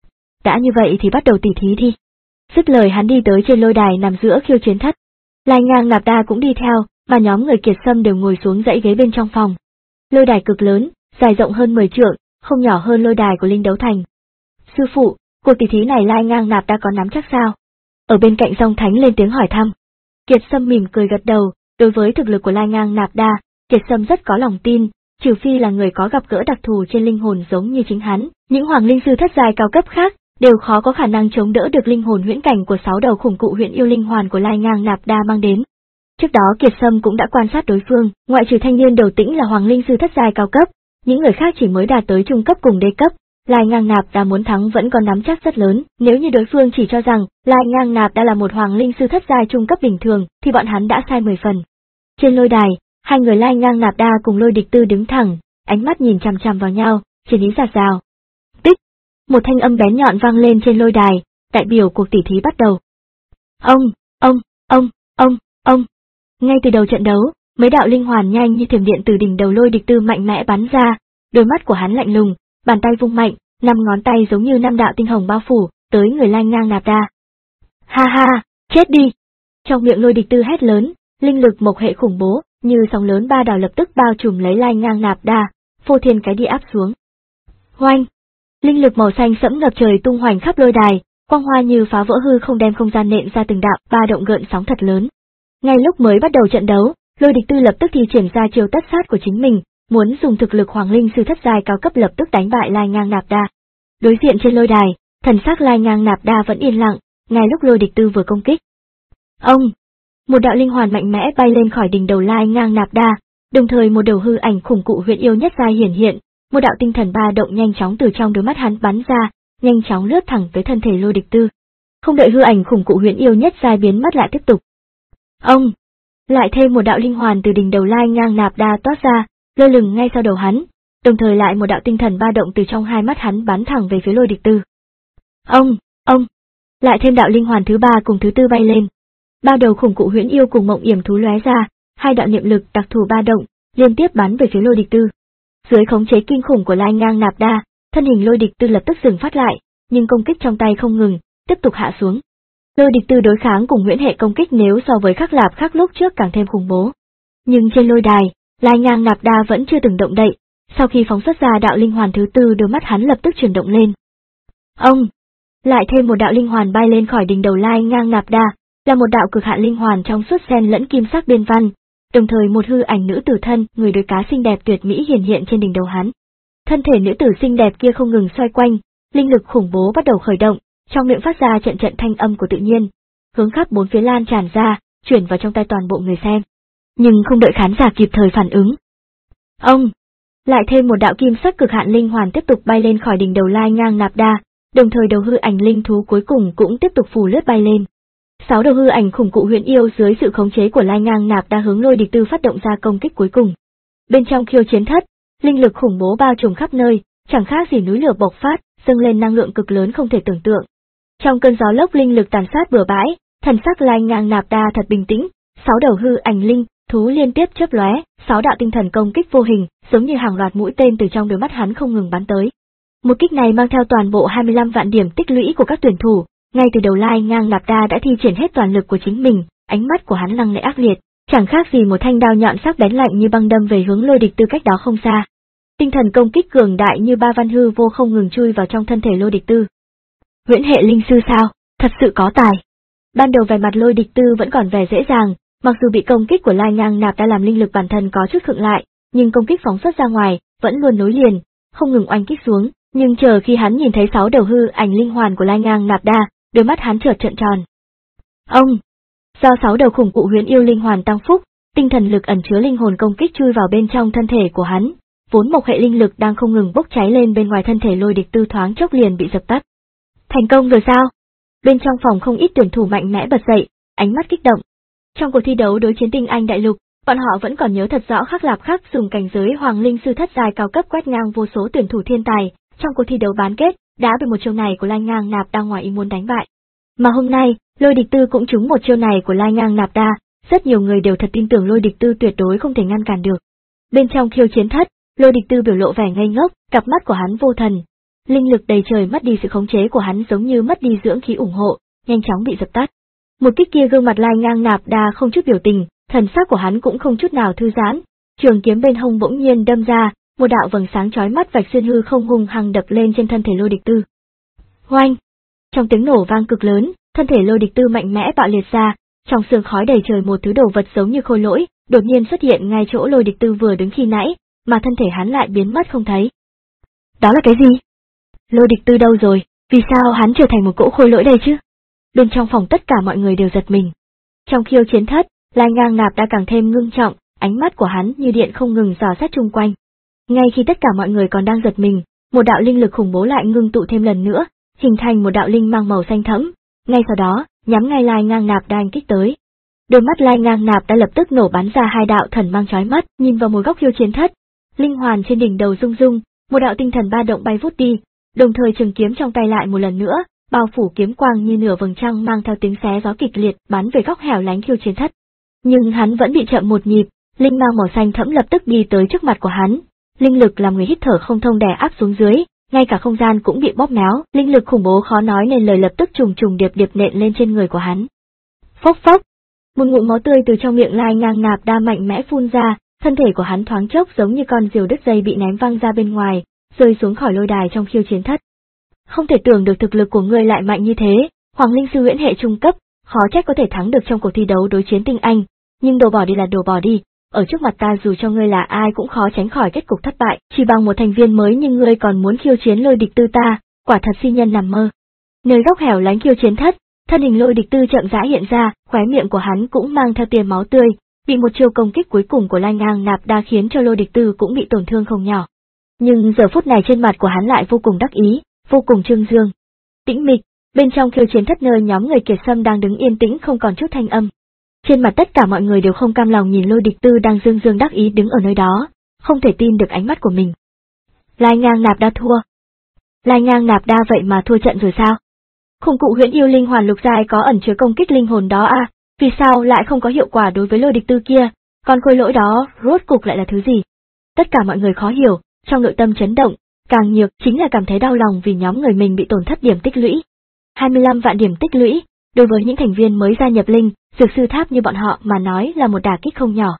Speaker 1: Đã như vậy thì bắt đầu tỉ thí đi. Dứt lời hắn đi tới trên lôi đài nằm giữa khiêu chiến thất. Lai Ngang Nạp Đa cũng đi theo, mà nhóm người Kiệt Sâm đều ngồi xuống dãy ghế bên trong phòng. Lôi đài cực lớn, dài rộng hơn mười trượng, không nhỏ hơn lôi đài của Linh Đấu Thành. Sư phụ, cuộc tỉ thí này Lai Ngang Nạp Đa có nắm chắc sao? Ở bên cạnh Dòng Thánh lên tiếng hỏi thăm. Kiệt Sâm mỉm cười gật đầu, đối với thực lực của Lai Ngang Nạp Đa, Kiệt Sâm rất có lòng tin, trừ phi là người có gặp gỡ đặc thù trên linh hồn giống như chính hắn, những hoàng linh sư thất giai cao cấp khác đều khó có khả năng chống đỡ được linh hồn huyễn cảnh của sáu đầu khủng cụ huyễn yêu linh hoàn của Lai Ngang Nạp Đa mang đến. Trước đó Kiệt Sâm cũng đã quan sát đối phương, ngoại trừ thanh niên đầu tĩnh là hoàng linh sư thất giai cao cấp, những người khác chỉ mới đạt tới trung cấp cùng đế cấp. Lai Ngang Nạp Đa muốn thắng vẫn còn nắm chắc rất lớn, nếu như đối phương chỉ cho rằng Lai Ngang Nạp Đa là một hoàng linh sư thất giai trung cấp bình thường, thì bọn hắn đã sai mười phần. Trên lôi đài, hai người Lai Ngang Nạp Đa cùng Lôi Địch Tư đứng thẳng, ánh mắt nhìn chằm chằm vào nhau, chiến ý rạt rào. Tích! Một thanh âm bén nhọn vang lên trên lôi đài, đại biểu cuộc tỉ thí bắt đầu. Ông, ông, ông, ông, ông. Ngay từ đầu trận đấu, mấy đạo linh hoàn nhanh như thiểm điện từ đỉnh đầu Lôi Địch Tư mạnh mẽ bắn ra, đôi mắt của hắn lạnh lùng, bàn tay vung mạnh, năm ngón tay giống như năm đạo tinh hồng bao phủ, tới người Lai Ngang Nạp Đa. Ha ha, chết đi! Trong miệng Lôi Địch Tư hét lớn, linh lực mộc hệ khủng bố, như sóng lớn ba đảo lập tức bao trùm lấy Lai Ngang Nạp Đa, phô thiên cái địa áp xuống. Hoành! Linh lực màu xanh sẫm ngập trời tung hoành khắp lôi đài, quang hoa như phá vỡ hư không đem không gian nện ra từng đạo ba động gợn sóng thật lớn. Ngay lúc mới bắt đầu trận đấu, Lôi Địch Tư lập tức thi triển ra chiêu tất sát của chính mình, muốn dùng thực lực hoàng linh sư thất giai cao cấp lập tức đánh bại Lai Ngang Nạp Đa. Đối diện trên lôi đài, thần sắc Lai Ngang Nạp Đa vẫn yên lặng, ngay lúc Lôi Địch Tư vừa công kích. Ông! Một đạo linh hoàn mạnh mẽ bay lên khỏi đỉnh đầu Lai Ngang Nạp Đa, đồng thời một đầu hư ảnh khủng cụ huyễn yêu nhất giai hiển hiện, một đạo tinh thần ba động nhanh chóng từ trong đôi mắt hắn bắn ra, nhanh chóng lướt thẳng tới thân thể Lôi Địch Tư. Không đợi hư ảnh khủng cụ huyễn yêu nhất giai biến mất lại tiếp tục. Ông! Lại thêm một đạo linh hoàn từ đỉnh đầu Lai Ngang Nạp Đa toát ra, lơ lửng ngay sau đầu hắn, đồng thời lại một đạo tinh thần ba động từ trong hai mắt hắn bắn thẳng về phía Lôi Địch Tư. Ông! Ông! Lại thêm đạo linh hoàn thứ ba cùng thứ tư bay lên. Ba đầu khủng cụ huyễn yêu cùng mộng yểm thú lóe ra, hai đạo niệm lực đặc thù ba động, liên tiếp bắn về phía Lôi Địch Tư. Dưới khống chế kinh khủng của Lai Ngang Nạp Đa, thân hình Lôi Địch Tư lập tức dừng phát lại, nhưng công kích trong tay không ngừng, tiếp tục hạ xuống. Lôi Địch Tư đối kháng cùng huyễn hệ công kích nếu so với Khắc Lạp Khắc lúc trước càng thêm khủng bố. Nhưng trên lôi đài, Lai Ngang Nạp Đa vẫn chưa từng động đậy, sau khi phóng xuất ra đạo linh hoàn thứ tư đôi mắt hắn lập tức chuyển động lên. Ông! Lại thêm một đạo linh hoàn bay lên khỏi đỉnh đầu Lai Ngang Nạp Đa, là một đạo cực hạn linh hoàn trong suốt xen lẫn kim sắc biên văn, đồng thời một hư ảnh nữ tử thân, người đôi cá xinh đẹp tuyệt mỹ hiển hiện trên đỉnh đầu hắn. Thân thể nữ tử xinh đẹp kia không ngừng xoay quanh, linh lực khủng bố bắt đầu khởi động, trong miệng phát ra trận trận thanh âm của tự nhiên, hướng khắp bốn phía lan tràn ra, chuyển vào trong tay toàn bộ người xem. Nhưng không đợi khán giả kịp thời phản ứng. Ông! Lại thêm một đạo kim sắc cực hạn linh hoàn tiếp tục bay lên khỏi đỉnh đầu Lai Ngang Nạp Đa, đồng thời đầu hư ảnh linh thú cuối cùng cũng tiếp tục phù lướt bay lên. Sáu đầu hư ảnh khủng cụ huyền yêu dưới sự khống chế của Lai Ngang Nạp Đa hướng Lôi Địch Tư phát động ra công kích cuối cùng. Bên trong khiêu chiến thất, linh lực khủng bố bao trùm khắp nơi, chẳng khác gì núi lửa bộc phát, dâng lên năng lượng cực lớn không thể tưởng tượng. Trong cơn gió lốc linh lực tàn sát bừa bãi, thần sắc Lai Ngang Nạp Đa thật bình tĩnh, sáu đầu hư ảnh linh thú liên tiếp chớp lóe, sáu đạo tinh thần công kích vô hình, giống như hàng loạt mũi tên từ trong đôi mắt hắn không ngừng bắn tới. Một kích này mang theo toàn bộ hai mươi lăm vạn điểm tích lũy của các tuyển thủ, Ngay từ đầu Lai Ngang Nạp Đa đã thi triển hết toàn lực của chính mình, ánh mắt của hắn lăng lệ ác liệt, chẳng khác gì một thanh đao nhọn sắc bén lạnh như băng đâm về hướng Lôi Địch Tư cách đó không xa. Tinh thần công kích cường đại như ba văn hư vô không ngừng chui vào trong thân thể Lôi Địch Tư. Huyễn hệ linh sư sao, thật sự có tài. Ban đầu vẻ mặt Lôi Địch Tư vẫn còn vẻ dễ dàng, mặc dù bị công kích của Lai Ngang Nạp đã làm linh lực bản thân có chút khựng lại, nhưng công kích phóng xuất ra ngoài vẫn luôn nối liền, không ngừng oanh kích xuống. Nhưng chờ khi hắn nhìn thấy sáu đầu hư ảnh linh hoàn của Lai Ngang Nạp Đa, đôi mắt hắn chợt trợn tròn. Ông, do sáu đầu khủng cụ huyễn yêu linh hoàn tăng phúc, tinh thần lực ẩn chứa linh hồn công kích chui vào bên trong thân thể của hắn, vốn mộc hệ linh lực đang không ngừng bốc cháy lên bên ngoài thân thể Lôi Địch Tư thoáng chốc liền bị dập tắt. Thành công rồi sao? Bên trong phòng không ít tuyển thủ mạnh mẽ bật dậy, ánh mắt kích động. Trong cuộc thi đấu đối chiến tinh anh đại lục, bọn họ vẫn còn nhớ thật rõ Khắc Lạp Khắc dùng cảnh giới hoàng linh sư thất giai cao cấp quét ngang vô số tuyển thủ thiên tài, trong cuộc thi đấu bán kết, đã bị một chiêu này của Lai Ngang Nạp Đa ngoài ý muốn đánh bại. Mà hôm nay, Lôi Địch Tư cũng trúng một chiêu này của Lai Ngang Nạp Đa, rất nhiều người đều thật tin tưởng Lôi Địch Tư tuyệt đối không thể ngăn cản được. Bên trong khiêu chiến thất, Lôi Địch Tư biểu lộ vẻ ngây ngốc, cặp mắt của hắn vô thần. Linh lực đầy trời mất đi sự khống chế của hắn giống như mất đi dưỡng khí ủng hộ, nhanh chóng bị dập tắt. Một kích kia gương mặt Lai Ngang Nạp Đa không chút biểu tình, thần sắc của hắn cũng không chút nào thư giãn, trường kiếm bên hông bỗng nhiên đâm ra, một đạo vầng sáng chói mắt vạch xuyên hư không hung hăng đập lên trên thân thể Lôi Địch Tư. Oanh! Trong tiếng nổ vang cực lớn, thân thể Lôi Địch Tư mạnh mẽ bạo liệt ra, trong sương khói đầy trời một thứ đồ vật giống như khôi lỗi, đột nhiên xuất hiện ngay chỗ Lôi Địch Tư vừa đứng khi nãy, mà thân thể hắn lại biến mất không thấy. Đó là cái gì? Lôi Địch Tư đâu rồi, vì sao hắn trở thành một cỗ khôi lỗi đây chứ? Bên trong phòng tất cả mọi người đều giật mình. Trong khiêu chiến thất, Lai Ngang Nạp đã càng thêm ngưng trọng, ánh mắt của hắn như điện không ngừng dò xét chung quanh. Ngay khi tất cả mọi người còn đang giật mình, một đạo linh lực khủng bố lại ngưng tụ thêm lần nữa, hình thành một đạo linh mang màu xanh thẫm, ngay sau đó, nhắm ngay Lai Ngang Nạp đang kích tới. Đôi mắt Lai Ngang Nạp đã lập tức nổ bắn ra hai đạo thần mang chói mắt, nhìn vào một góc khiêu chiến thất, linh hoàn trên đỉnh đầu rung rung, một đạo tinh thần ba động bay vút đi, đồng thời trường kiếm trong tay lại một lần nữa, bao phủ kiếm quang như nửa vầng trăng mang theo tiếng xé gió kịch liệt bắn về góc hẻo lánh khiêu chiến thất. Nhưng hắn vẫn bị chậm một nhịp, linh mang màu xanh thẫm lập tức đi tới trước mặt của hắn. Linh lực làm người hít thở không thông đè áp xuống dưới, ngay cả không gian cũng bị bóp méo, linh lực khủng bố khó nói nên lời lập tức trùng trùng điệp điệp nện lên trên người của hắn. Phốc phốc, một ngụm máu tươi từ trong miệng Lai Ngang Nạp Đa mạnh mẽ phun ra, thân thể của hắn thoáng chốc giống như con diều đứt dây bị ném văng ra bên ngoài, rơi xuống khỏi lôi đài trong khiêu chiến thất. Không thể tưởng được thực lực của ngươi lại mạnh như thế, Hoàng Linh sư huyễn hệ trung cấp, khó trách có thể thắng được trong cuộc thi đấu đối chiến tinh anh, nhưng đồ bỏ đi là đồ bỏ đi. Ở trước mặt ta dù cho ngươi là ai cũng khó tránh khỏi kết cục thất bại, chỉ bằng một thành viên mới nhưng ngươi còn muốn khiêu chiến Lôi Địch Tư ta, quả thật si nhân nằm mơ. Nơi góc hẻo lánh khiêu chiến thất, thân hình Lôi Địch Tư chậm rãi hiện ra, khóe miệng của hắn cũng mang theo tia máu tươi, bị một chiêu công kích cuối cùng của Lai Ngang Nạp Đa khiến cho Lôi Địch Tư cũng bị tổn thương không nhỏ. Nhưng giờ phút này trên mặt của hắn lại vô cùng đắc ý, vô cùng trương dương. Tĩnh mịch, bên trong khiêu chiến thất nơi nhóm người Kiệt Sâm đang đứng yên tĩnh không còn chút thanh âm. Trên mặt tất cả mọi người đều không cam lòng nhìn Lôi Địch Tư đang dương dương đắc ý đứng ở nơi đó, không thể tin được ánh mắt của mình. Lai Ngang Nạp Đa thua. Lai Ngang Nạp Đa vậy mà thua trận rồi sao? Khủng cụ huyễn yêu linh hoàn lục giai có ẩn chứa công kích linh hồn đó à, vì sao lại không có hiệu quả đối với Lôi Địch Tư kia, còn khôi lỗi đó rốt cục lại là thứ gì? Tất cả mọi người khó hiểu, trong nội tâm chấn động, càng nhiều chính là cảm thấy đau lòng vì nhóm người mình bị tổn thất điểm tích lũy. hai mươi lăm vạn điểm tích lũy, đối với những thành viên mới gia nhập linh, dược sư tháp như bọn họ mà nói là một đả kích không nhỏ.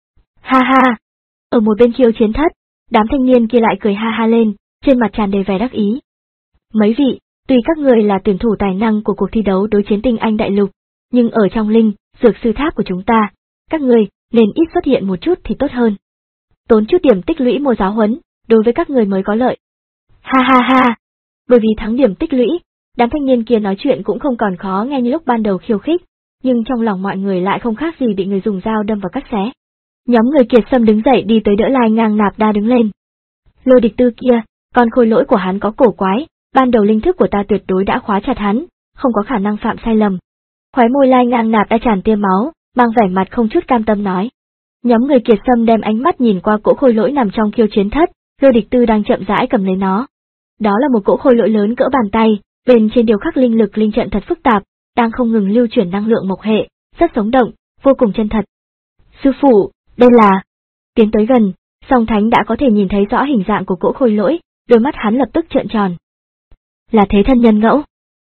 Speaker 1: Ha ha! Ở một bên khiêu chiến thất, đám thanh niên kia lại cười ha ha lên, trên mặt tràn đầy vẻ đắc ý. Mấy vị, tuy các người là tuyển thủ tài năng của cuộc thi đấu đối chiến tinh anh đại lục, nhưng ở trong linh, dược sư tháp của chúng ta, các người nên ít xuất hiện một chút thì tốt hơn. Tốn chút điểm tích lũy mua giáo huấn, đối với các người mới có lợi. Ha ha ha! Bởi vì thắng điểm tích lũy, đám thanh niên kia nói chuyện cũng không còn khó nghe như lúc ban đầu khiêu khích, nhưng trong lòng mọi người lại không khác gì bị người dùng dao đâm vào cắt xé. Nhóm người Kiệt Sâm đứng dậy đi tới đỡ Lai Ngang Nạp Đa đứng lên. Lôi Địch Tư kia, con khôi lỗi của hắn có cổ quái, ban đầu linh thức của ta tuyệt đối đã khóa chặt hắn, không có khả năng phạm sai lầm. Khóe môi Lai Ngang Nạp đã tràn tia máu, mang vẻ mặt không chút cam tâm nói. Nhóm người Kiệt Sâm đem ánh mắt nhìn qua cỗ khôi lỗi nằm trong khiêu chiến thất, Lôi Địch Tư đang chậm rãi cầm lấy nó. Đó là một cỗ khôi lỗi lớn cỡ bàn tay, bên trên điều khắc linh lực linh trận thật phức tạp, đang không ngừng lưu chuyển năng lượng mộc hệ, rất sống động, vô cùng chân thật. Sư phụ, đây là... Tiến tới gần, Song Thánh đã có thể nhìn thấy rõ hình dạng của cỗ khôi lỗi, đôi mắt hắn lập tức trợn tròn. Là thế thân nhân ngẫu.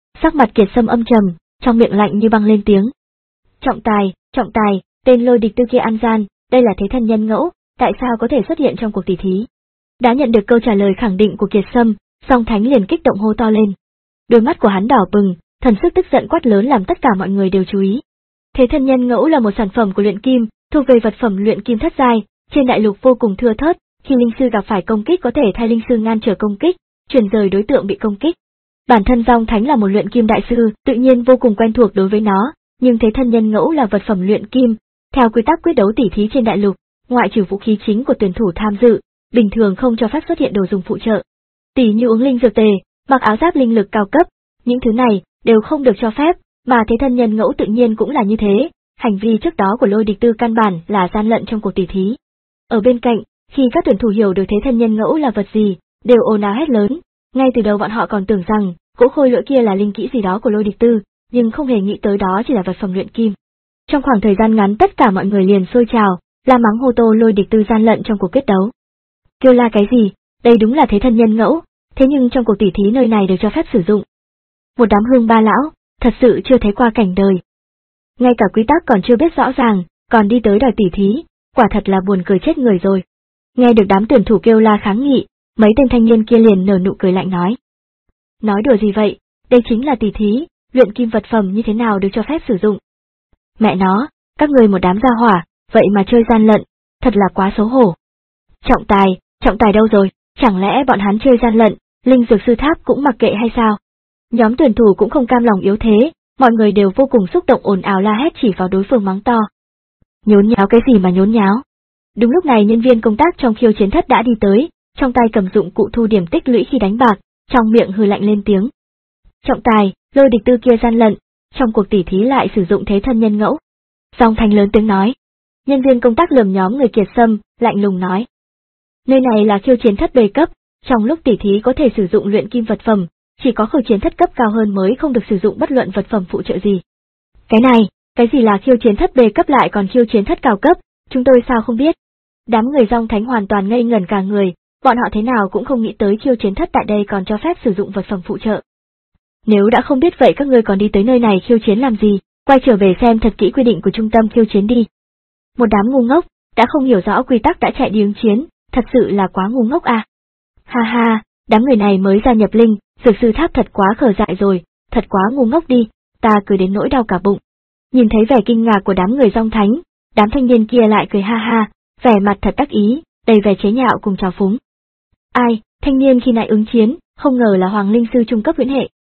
Speaker 1: Sắc mặt Kiệt Sâm âm trầm, trong miệng lạnh như băng lên tiếng. Trọng tài, trọng tài, tên Lôi Địch Tư kia ăn gian, đây là thế thân nhân ngẫu, tại sao có thể xuất hiện trong cuộc tỷ thí? Đã nhận được câu trả lời khẳng định của Kiệt Sâm, Song Thánh liền kích động hô to lên. Đôi mắt của hắn đỏ bừng, thần sức tức giận quát lớn làm tất cả mọi người đều chú ý. Thế thân nhân ngẫu là một sản phẩm của luyện kim, thuộc về vật phẩm luyện kim thất giai, trên đại lục vô cùng thưa thớt, khi linh sư gặp phải công kích có thể thay linh sư ngăn trở công kích, chuyển rời đối tượng bị công kích. Bản thân Song Thánh là một luyện kim đại sư, tự nhiên vô cùng quen thuộc đối với nó, nhưng thế thân nhân ngẫu là vật phẩm luyện kim, theo quy tắc quyết đấu tỷ thí trên đại lục, ngoại trừ vũ khí chính của tuyển thủ tham dự, bình thường không cho phép xuất hiện đồ dùng phụ trợ. Tỷ như uống linh dược tề, mặc áo giáp linh lực cao cấp, những thứ này đều không được cho phép, mà thế thân nhân ngẫu tự nhiên cũng là như thế, hành vi trước đó của Lôi Địch Tư căn bản là gian lận trong cuộc tỷ thí. Ở bên cạnh, khi các tuyển thủ hiểu được thế thân nhân ngẫu là vật gì, đều ồn ào hét lớn, ngay từ đầu bọn họ còn tưởng rằng cỗ khôi lỗi kia là linh kỹ gì đó của Lôi Địch Tư, nhưng không hề nghĩ tới đó chỉ là vật phẩm luyện kim. Trong khoảng thời gian ngắn tất cả mọi người liền sôi trào, la mắng hô tô Lôi Địch Tư gian lận trong cuộc quyết đấu. Kêu la cái gì, đây đúng là thế thân nhân ngẫu, thế nhưng trong cuộc tỷ thí nơi này được cho phép sử dụng. Một đám hương ba lão, thật sự chưa thấy qua cảnh đời. Ngay cả quy tắc còn chưa biết rõ ràng, còn đi tới đòi tỷ thí, quả thật là buồn cười chết người rồi. Nghe được đám tuyển thủ kêu la kháng nghị, mấy tên thanh niên kia liền nở nụ cười lạnh nói. Nói đùa gì vậy, đây chính là tỷ thí, luyện kim vật phẩm như thế nào được cho phép sử dụng. Mẹ nó, các người một đám gia hỏa, vậy mà chơi gian lận, thật là quá xấu hổ. Trọng tài, trọng tài đâu rồi, chẳng lẽ bọn hắn chơi gian lận, linh dược sư tháp cũng mặc kệ hay sao? Nhóm tuyển thủ cũng không cam lòng yếu thế, mọi người đều vô cùng xúc động ồn ào la hét chỉ vào đối phương mắng to. Nhốn nháo cái gì mà nhốn nháo? Đúng lúc này nhân viên công tác trong khiêu chiến thất đã đi tới, trong tay cầm dụng cụ thu điểm tích lũy khi đánh bạc, trong miệng hừ lạnh lên tiếng. Trọng tài, Lôi Địch Tư kia gian lận, trong cuộc tỷ thí lại sử dụng thế thân nhân ngẫu. Song Thánh lớn tiếng nói. Nhân viên công tác lườm nhóm người Kiệt Sâm, lạnh lùng nói. Nơi này là khiêu chiến thất B cấp, trong lúc tỷ thí có thể sử dụng luyện kim vật phẩm, chỉ có khiêu chiến thất cấp cao hơn mới không được sử dụng bất luận vật phẩm phụ trợ gì. Cái này, cái gì là khiêu chiến thất B cấp lại còn khiêu chiến thất cao cấp, chúng tôi sao không biết. Đám người Song Thánh hoàn toàn ngây ngẩn cả người, bọn họ thế nào cũng không nghĩ tới khiêu chiến thất tại đây còn cho phép sử dụng vật phẩm phụ trợ. Nếu đã không biết vậy các ngươi còn đi tới nơi này khiêu chiến làm gì, quay trở về xem thật kỹ quy định của trung tâm khiêu chiến đi. Một đám ngu ngốc, đã không hiểu rõ quy tắc đã chạy đi ứng chiến, thật sự là quá ngu ngốc à. Ha ha, đám người này mới gia nhập linh, dược sư tháp thật quá khờ dại rồi, thật quá ngu ngốc đi, ta cười đến nỗi đau cả bụng. Nhìn thấy vẻ kinh ngạc của đám người Song Thánh, đám thanh niên kia lại cười ha ha, vẻ mặt thật đắc ý, đầy vẻ chế nhạo cùng trào phúng. Ai, thanh niên khi nãy ứng chiến, không ngờ là Hoàng Linh Sư trung cấp huyễn hệ,